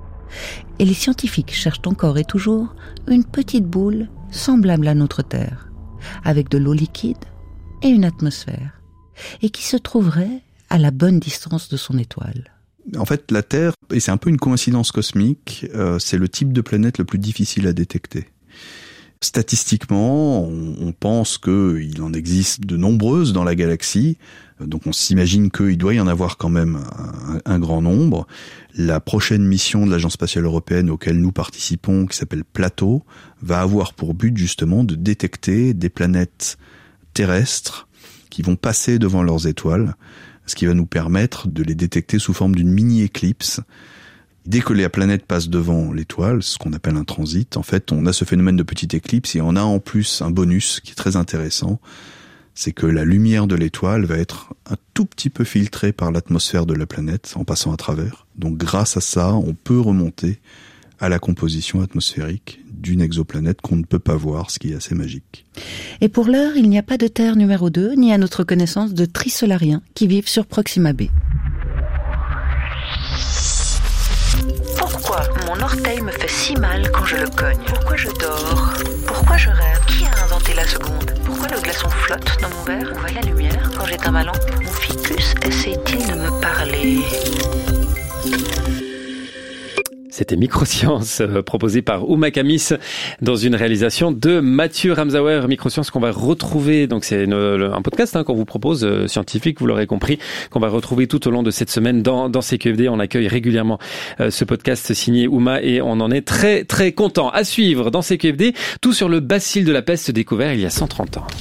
Et les scientifiques cherchent encore et toujours une petite boule semblable à notre Terre, avec de l'eau liquide et une atmosphère, et qui se trouverait à la bonne distance de son étoile. En fait, la Terre, et c'est un peu une coïncidence cosmique, c'est le type de planète le plus difficile à détecter. Statistiquement, on pense qu'il en existe de nombreuses dans la galaxie, donc on s'imagine qu'il doit y en avoir quand même un grand nombre. La prochaine mission de l'Agence spatiale européenne auquel nous participons, qui s'appelle Plateau, va avoir pour but justement de détecter des planètes terrestres qui vont passer devant leurs étoiles, ce qui va nous permettre de les détecter sous forme d'une mini-éclipse. Dès que la planète passe devant l'étoile, ce qu'on appelle un transit, en fait, on a ce phénomène de petite éclipse et on a en plus un bonus qui est très intéressant, c'est que la lumière de l'étoile va être un tout petit peu filtrée par l'atmosphère de la planète en passant à travers. Donc grâce à ça, on peut remonter à la composition atmosphérique d'une exoplanète qu'on ne peut pas voir, ce qui est assez magique. Et pour l'heure, il n'y a pas de Terre numéro 2, ni à notre connaissance de trisolariens qui vivent sur Proxima b. Pourquoi mon orteil me fait si mal quand je le cogne? Pourquoi je dors? Pourquoi je rêve? Qui a inventé la seconde? Pourquoi le glaçon flotte dans mon verre? Où va la lumière quand j'éteins ma lampe? Mon ficus essaie-t-il de me parler? C'était Microsciences, proposé par Ouma Kamis dans une réalisation de Mathieu Ramsauer. Microsciences qu'on va retrouver, donc c'est un podcast qu'on vous propose, scientifique, vous l'aurez compris, qu'on va retrouver tout au long de cette semaine dans CQFD. On accueille régulièrement ce podcast signé Ouma et on en est très très content. À suivre dans CQFD, tout sur le bacille de la peste découvert il y a 130 ans.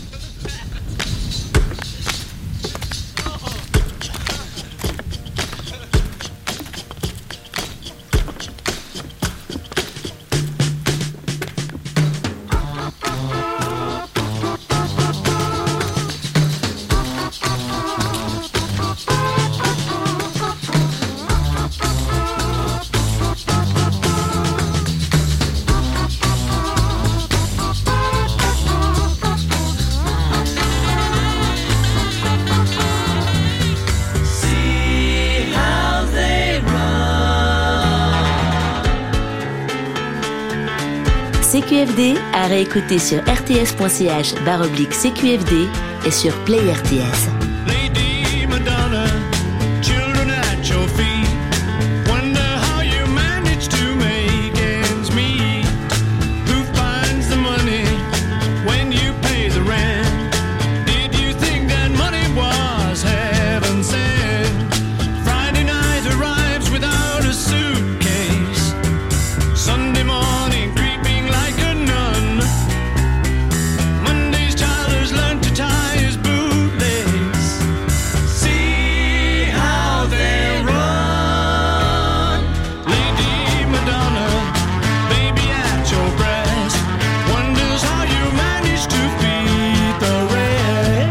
CQFD à réécouter sur rts.ch/CQFD et sur Play RTS. Lady Madonna, children at your feet. Wonder how you manage to make ends meet. Who finds the money when you pay the rent? Did you think that money was heaven sent? Friday night arrives without a suitcase. Sunday morning creeping like a nun. Monday's child has learned to tie his bootlace. See how they run. Lady Madonna, baby at your breast, wonders how you manage to feed the rest.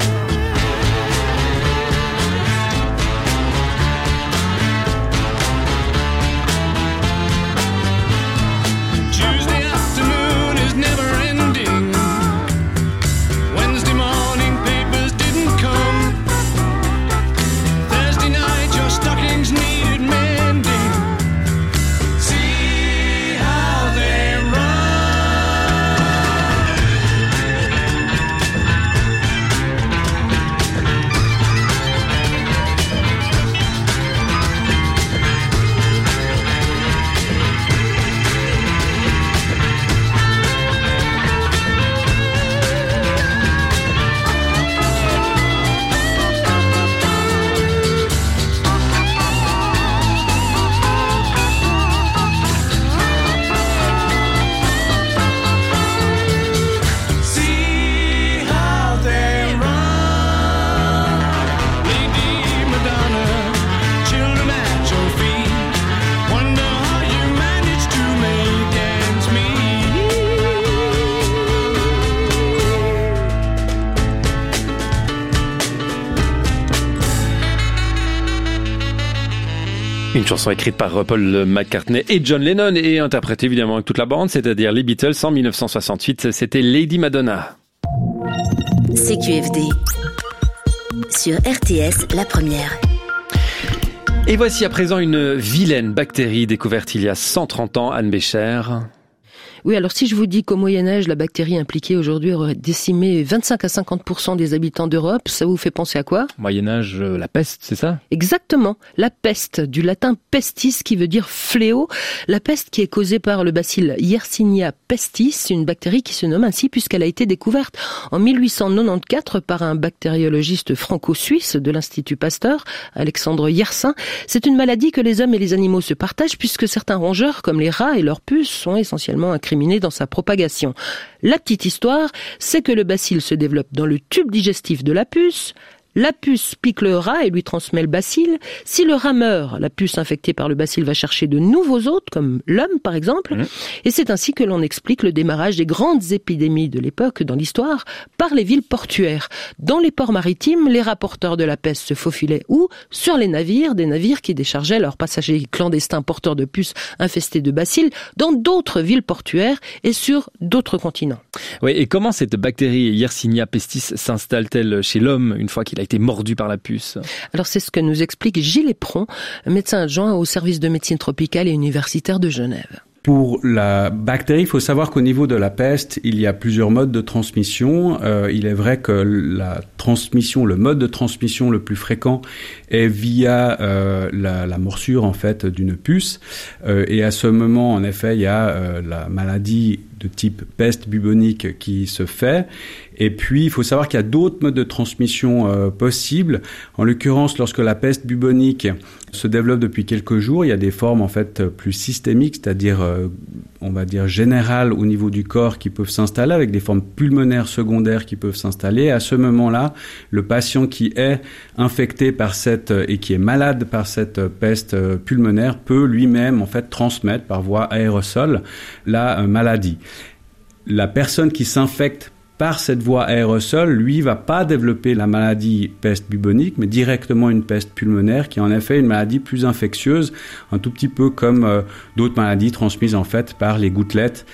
Tuesday afternoon is never ending. Wednesday morning papers didn't come. Thursday night your stockings needed mending. See how they See how they run. Lady Madonna, children at your feet. Wonder how you manage to make ends meet. Une chanson écrite par Paul McCartney et John Lennon et interprétée évidemment avec toute la bande, c'est-à-dire les Beatles en 1968. C'était Lady Madonna. CQFD sur RTS, la première. Et voici à présent une vilaine bactérie découverte il y a 130 ans, Anne Bécher. Oui, alors si je vous dis qu'au Moyen-Âge, la bactérie impliquée aujourd'hui aurait décimé 25 à 50% des habitants d'Europe, ça vous fait penser à quoi ? Moyen-Âge, la peste, c'est ça ? Exactement, la peste, du latin pestis qui veut dire fléau. La peste qui est causée par le bacille Yersinia pestis, une bactérie qui se nomme ainsi puisqu'elle a été découverte en 1894 par un bactériologiste franco-suisse de l'Institut Pasteur, Alexandre Yersin. C'est une maladie que les hommes et les animaux se partagent puisque certains rongeurs, comme les rats et leurs puces, sont essentiellement incriminés dans sa propagation. La petite histoire, c'est que le bacille se développe dans le tube digestif de la puce. La puce pique le rat et lui transmet le bacille. Si le rat meurt, la puce infectée par le bacille va chercher de nouveaux hôtes, comme l'homme par exemple. Et c'est ainsi que l'on explique le démarrage des grandes épidémies de l'époque dans l'histoire par les villes portuaires. Dans les ports maritimes, les rapporteurs de la peste se faufilaient où ? Sur les navires, des navires qui déchargeaient leurs passagers clandestins porteurs de puces infestés de bacilles dans d'autres villes portuaires et sur d'autres continents. Oui, et comment cette bactérie Yersinia pestis s'installe-t-elle chez l'homme une fois qu'il a été mordu par la puce ? Alors c'est ce que nous explique Gilles Épron, médecin adjoint au service de médecine tropicale et universitaire de Genève. Pour la bactérie, il faut savoir qu'au niveau de la peste, il y a plusieurs modes de transmission. Il est vrai que le mode de transmission le plus fréquent est via la morsure en fait d'une puce. Et à ce moment, en effet, il y a la maladie de type peste bubonique qui se fait. Et puis, il faut savoir qu'il y a d'autres modes de transmission possibles. En l'occurrence, lorsque la peste bubonique se développe depuis quelques jours, il y a des formes en fait plus systémiques, c'est-à-dire on va dire générales au niveau du corps qui peuvent s'installer, avec des formes pulmonaires secondaires qui peuvent s'installer. Et à ce moment-là, le patient qui est infecté par et qui est malade par cette peste pulmonaire peut lui-même en fait transmettre par voie aérosol la maladie. La personne qui s'infecte par cette voie aérosol, lui, va pas développer la maladie peste bubonique, mais directement une peste pulmonaire qui est en effet une maladie plus infectieuse, un tout petit peu comme d'autres maladies transmises en fait par les gouttelettes,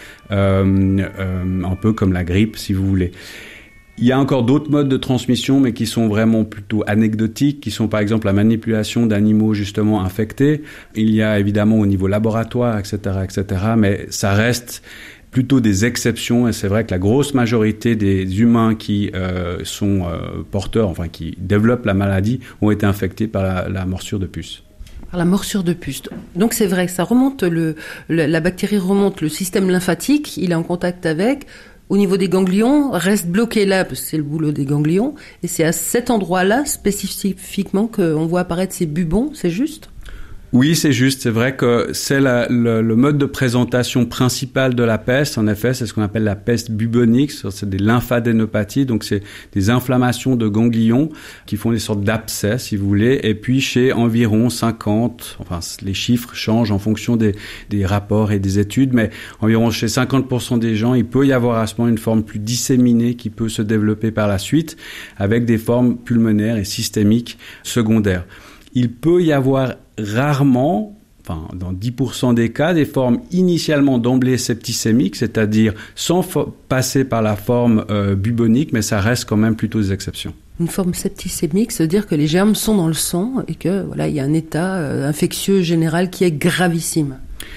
un peu comme la grippe si vous voulez. Il y a encore d'autres modes de transmission, mais qui sont vraiment plutôt anecdotiques, qui sont par exemple la manipulation d'animaux justement infectés. Il y a évidemment au niveau laboratoire, etc., mais ça reste plutôt des exceptions, et c'est vrai que la grosse majorité des humains qui sont porteurs, enfin qui développent la maladie, ont été infectés par la morsure de puce. Par la morsure de puce. Donc c'est vrai que ça remonte, la bactérie remonte le système lymphatique, il est en contact avec, au niveau des ganglions, reste bloqué là, parce que c'est le boulot des ganglions, et c'est à cet endroit-là, spécifiquement, qu'on voit apparaître ces bubons, c'est juste ? Oui, c'est juste. C'est vrai que c'est le mode de présentation principal de la peste. En effet, c'est ce qu'on appelle la peste bubonique. C'est des lymphadénopathies. Donc, c'est des inflammations de ganglions qui font des sortes d'abcès, si vous voulez. Et puis, chez environ 50, enfin, les chiffres changent en fonction des rapports et des études, mais environ chez 50% des gens, il peut y avoir à ce moment une forme plus disséminée qui peut se développer par la suite avec des formes pulmonaires et systémiques secondaires. Il peut y avoir rarement, enfin dans 10% des cas, des formes initialement d'emblée septicémiques, c'est-à-dire sans passer par la forme bubonique, mais ça reste quand même plutôt des exceptions. Une forme septicémique, ça veut dire que les germes sont dans le sang et que voilà, il y a un état infectieux général qui est gravissime.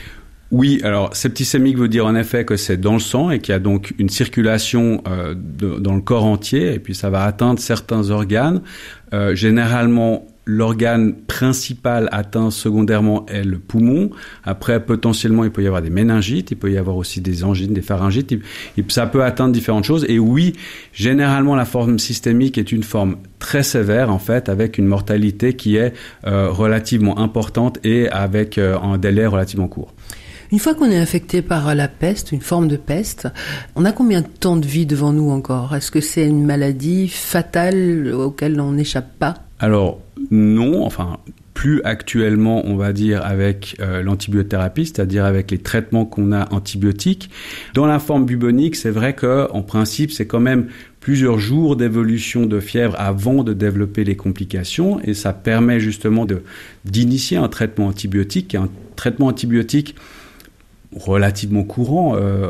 Oui, alors septicémique veut dire en effet que c'est dans le sang et qu'il y a donc une circulation dans le corps entier, et puis ça va atteindre certains organes. Généralement, l'organe principal atteint secondairement est le poumon. Après, potentiellement, il peut y avoir des méningites, il peut y avoir aussi des angines, des pharyngites. Ça peut atteindre différentes choses. Et oui, généralement, la forme systémique est une forme très sévère, en fait, avec une mortalité qui est relativement importante et avec un délai relativement court. Une fois qu'on est infecté par la peste, une forme de peste, on a combien de temps de vie devant nous encore ? Est-ce que c'est une maladie fatale auquel on n'échappe pas ? Alors, non, enfin, plus actuellement, on va dire, avec l'antibiothérapie, c'est-à-dire avec les traitements qu'on a antibiotiques. Dans la forme bubonique, c'est vrai qu'en principe, c'est quand même plusieurs jours d'évolution de fièvre avant de développer les complications, et ça permet justement d'initier un traitement antibiotique, un traitement antibiotique relativement courant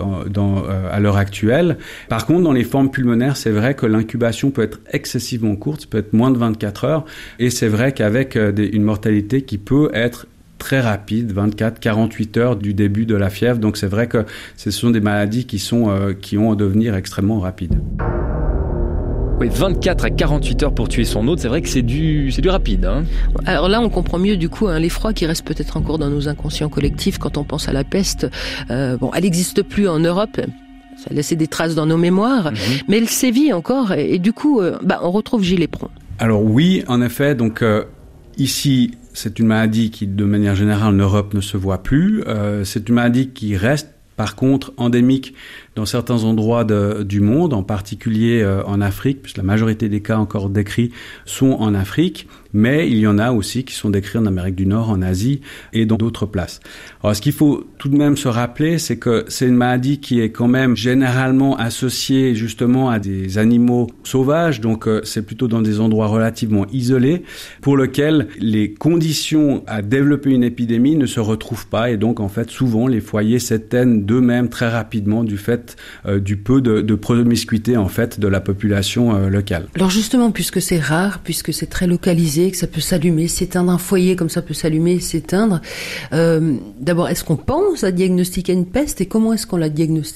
à l'heure actuelle. Par contre, dans les formes pulmonaires, c'est vrai que l'incubation peut être excessivement courte, ça peut être moins de 24 heures, et c'est vrai qu'avec une mortalité qui peut être très rapide, 24-48 heures du début de la fièvre. Donc c'est vrai que ce sont des maladies qui ont un devenir extrêmement rapide. Oui, 24 à 48 heures pour tuer son hôte, c'est vrai que c'est du rapide. Hein. Alors là, on comprend mieux du coup l'effroi qui reste peut-être encore dans nos inconscients collectifs quand on pense à la peste. Elle n'existe plus en Europe. Ça a laissé des traces dans nos mémoires, mais elle sévit encore et du coup, on retrouve Gilles Éperon. Alors oui, en effet, donc ici, c'est une maladie qui, de manière générale, en Europe ne se voit plus. C'est une maladie qui reste, par contre, endémique dans certains endroits du monde, en particulier en Afrique, puisque la majorité des cas encore décrits sont en Afrique, mais il y en a aussi qui sont décrits en Amérique du Nord, en Asie et dans d'autres places. Alors, ce qu'il faut tout de même se rappeler, c'est que c'est une maladie qui est quand même généralement associée justement à des animaux sauvages, donc c'est plutôt dans des endroits relativement isolés, pour lesquels les conditions à développer une épidémie ne se retrouvent pas, et donc en fait souvent les foyers s'éteignent d'eux-mêmes très rapidement du fait du peu de promiscuité en fait de la population locale. Alors justement, puisque c'est rare, puisque c'est très localisé, que ça peut s'allumer, s'éteindre, un foyer comme ça peut s'allumer et s'éteindre, d'abord, est-ce qu'on pense à diagnostiquer une peste et comment est-ce qu'on la diagnostique ?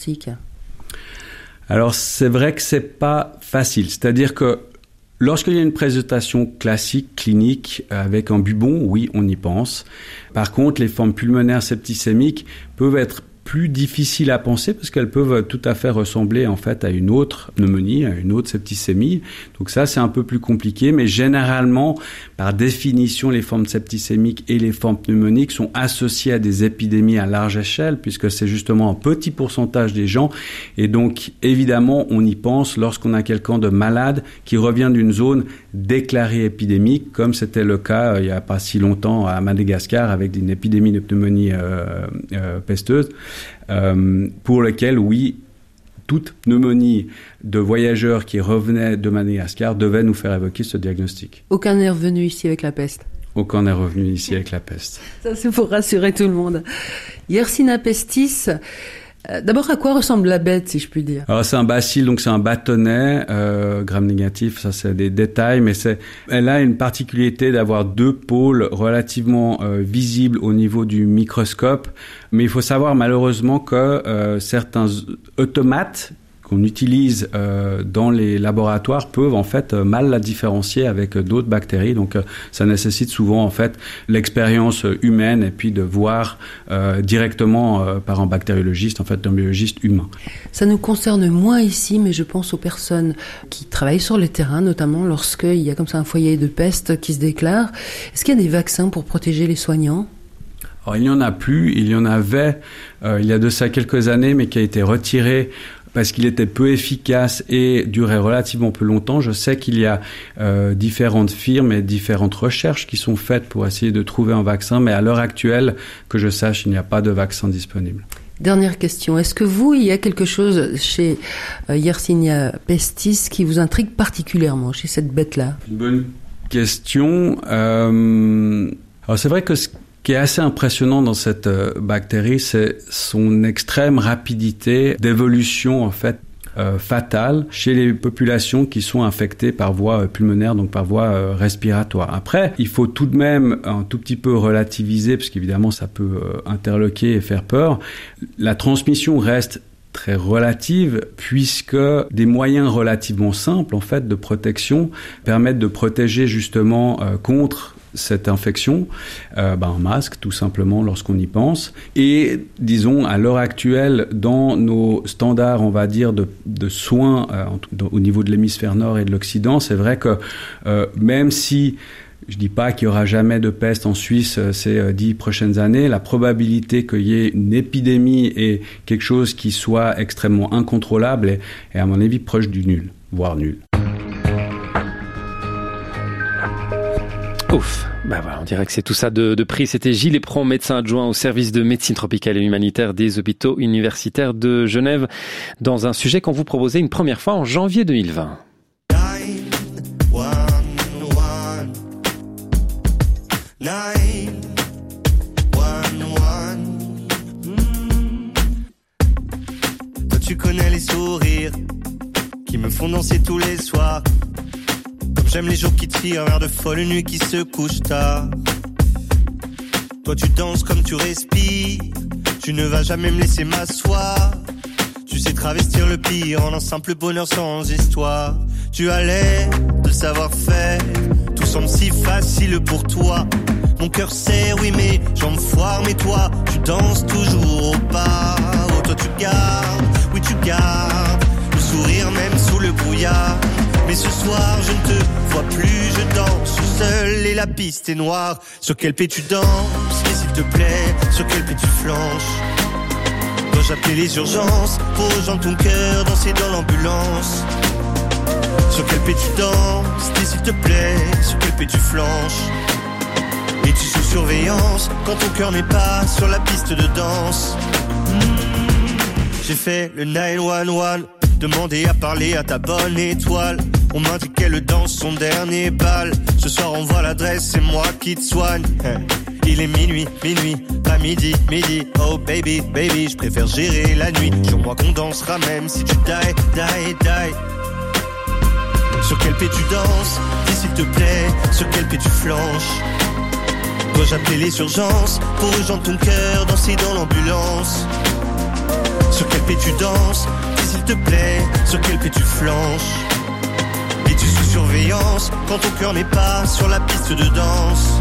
Alors c'est vrai que c'est pas facile, c'est-à-dire que lorsqu'il y a une présentation classique, clinique, avec un bubon, oui, on y pense. Par contre, les formes pulmonaires septicémiques peuvent être plus difficiles à penser parce qu'elles peuvent tout à fait ressembler en fait à une autre pneumonie, à une autre septicémie. Donc ça, c'est un peu plus compliqué, mais généralement, par définition, les formes septicémiques et les formes pneumoniques sont associées à des épidémies à large échelle puisque c'est justement un petit pourcentage des gens. Et donc, évidemment, on y pense lorsqu'on a quelqu'un de malade qui revient d'une zone déclarée épidémique, comme c'était le cas il n'y a pas si longtemps à Madagascar avec une épidémie de pneumonie pesteuse. Pour lequel, oui, toute pneumonie de voyageurs qui revenaient de Madagascar devait nous faire évoquer ce diagnostic. Aucun n'est revenu ici avec la peste. Aucun n'est revenu ici avec la peste. Ça, c'est pour rassurer tout le monde. Yersinia pestis, D'abord, à quoi ressemble la bête, si je puis dire? Alors c'est un bacille, donc c'est un bâtonnet, gram négatif, ça c'est des détails, mais elle a une particularité d'avoir 2 pôles relativement visibles au niveau du microscope, mais il faut savoir malheureusement que certains automates qu'on utilise dans les laboratoires peuvent en fait mal la différencier avec d'autres bactéries. Donc ça nécessite souvent en fait l'expérience humaine et puis de voir directement par un bactériologiste, en fait un biologiste humain. Ça nous concerne moins ici, mais je pense aux personnes qui travaillent sur le terrain, notamment lorsqu'il y a comme ça un foyer de peste qui se déclare. Est-ce qu'il y a des vaccins pour protéger les soignants? Alors il n'y en a plus, il y en avait il y a de ça quelques années, mais qui a été retiré parce qu'il était peu efficace et durait relativement peu longtemps. Je sais qu'il y a différentes firmes et différentes recherches qui sont faites pour essayer de trouver un vaccin, mais à l'heure actuelle, que je sache, il n'y a pas de vaccin disponible. Dernière question, est-ce que il y a quelque chose chez Yersinia pestis qui vous intrigue particulièrement, chez cette bête-là? Une bonne question. Alors c'est vrai que ce qui est assez impressionnant dans cette bactérie, c'est son extrême rapidité d'évolution en fait fatale chez les populations qui sont infectées par voie pulmonaire, donc par voie respiratoire. Après, il faut tout de même un tout petit peu relativiser, parce qu'évidemment ça peut interloquer et faire peur. La transmission reste très relative, puisque des moyens relativement simples en fait de protection permettent de protéger justement contre cette infection, un masque tout simplement lorsqu'on y pense. Et disons à l'heure actuelle, dans nos standards, on va dire de soins au niveau de l'hémisphère nord et de l'Occident, c'est vrai que même si je dis pas qu'il y aura jamais de peste en Suisse ces 10 prochaines années, la probabilité qu'il y ait une épidémie et quelque chose qui soit extrêmement incontrôlable est à mon avis proche du nul, voire nul. Ouf, voilà, on dirait que c'est tout ça de prix. C'était Gilles Épron, médecin adjoint au service de médecine tropicale et humanitaire des hôpitaux universitaires de Genève, dans un sujet qu'on vous proposait une première fois en janvier 2020. Toi tu connais les sourires qui me font danser tous les soirs. J'aime les jours qui tirent vers de folles nuits qui se couchent tard. Toi tu danses comme tu respires, tu ne vas jamais me laisser m'asseoir. Tu sais travestir le pire en un simple bonheur sans histoire. Tu as l'air de savoir faire, tout semble si facile pour toi. Mon cœur sait, oui mais j'en me foire, mais toi tu danses toujours au pas. Oh toi tu gardes, oui tu gardes le sourire même sous le brouillard. Mais ce soir je ne te vois plus, je danse seul et la piste est noire. Sur quel pied tu danses, et s'il te plaît, sur quel pied tu flanches? Dois-je appeler les urgences pour rejoindre ton cœur, danser dans l'ambulance? Sur quel pied tu danses, et s'il te plaît, sur quel pied tu flanches? Es-tu sous surveillance quand ton cœur n'est pas sur la piste de danse? J'ai fait le 911, demandé à parler à ta bonne étoile. On m'indique qu'elle danse son dernier bal. Ce soir on voit l'adresse, c'est moi qui te soigne. Il est minuit, pas midi. Oh baby, je préfère gérer la nuit. Jure-moi qu'on dansera même si tu die. Sur quel pied tu danses, dis s'il te plaît, sur quel pied tu flanches? Dois-je appeler les urgences pour rejoindre ton cœur, danser dans l'ambulance? Sur quel pied tu danses, dis s'il te plaît, sur quel pied tu flanches? Es-tu sous surveillance quand ton cœur n'est pas sur la piste de danse?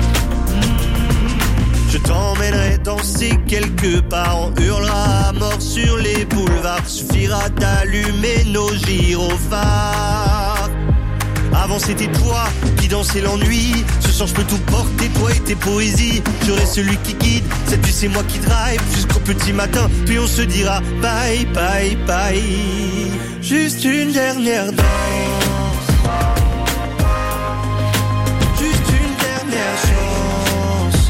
Je t'emmènerai danser quelque part, on hurlera à mort sur les boulevards. Suffira d'allumer nos gyrophares. Avant c'était toi qui dansais l'ennui. Ce soir je peux tout porter, toi et tes poésies. J'aurai celui qui guide, cette nuit c'est moi qui drive jusqu'au petit matin, puis on se dira bye. Juste une dernière danse, juste une dernière chance.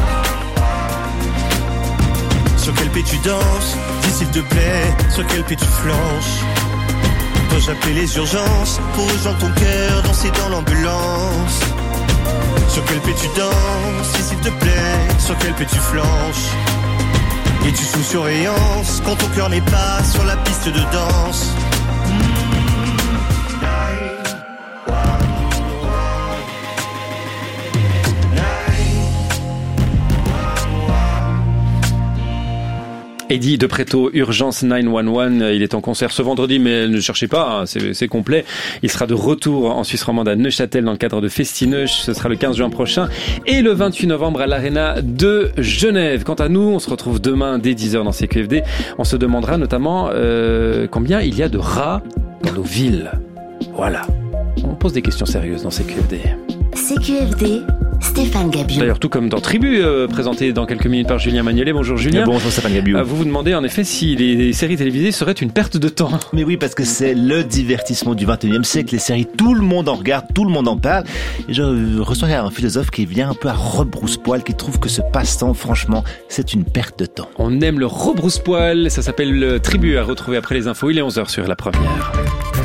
Sur quel pied tu danses, dis s'il te plaît, sur quel pied tu flanches? Dois-je appeler les urgences pour rejoindre ton cœur, danser dans l'ambulance? Sur quel pied tu danses, s'il te plaît, sur quel pied tu flanches? Es-tu sous surveillance quand ton cœur n'est pas sur la piste de danse? Eddie De Pretto, Urgence 911, il est en concert ce vendredi, mais ne cherchez pas, hein, c'est complet. Il sera de retour en Suisse romande à Neuchâtel dans le cadre de Festineuch, ce sera le 15 juin prochain, et le 28 novembre à l'Arena de Genève. Quant à nous, on se retrouve demain dès 10h dans CQFD. On se demandera notamment combien il y a de rats dans nos villes. Voilà, on pose des questions sérieuses dans CQFD. CQFD, Stéphane Gabiou. D'ailleurs, tout comme dans Tribu, présenté dans quelques minutes par Julien Magnolet. Bonjour Julien. Bonjour Stéphane Gabiou. Vous vous demandez en effet si les séries télévisées seraient une perte de temps. Mais oui, parce que c'est le divertissement du 21e siècle. Les séries, tout le monde en regarde, tout le monde en parle. Et je reçois un philosophe qui vient un peu à rebrousse-poil, qui trouve que ce passe-temps, franchement, c'est une perte de temps. On aime le rebrousse-poil. Ça s'appelle Tribu, à retrouver après les infos. Il est 11h sur La Première.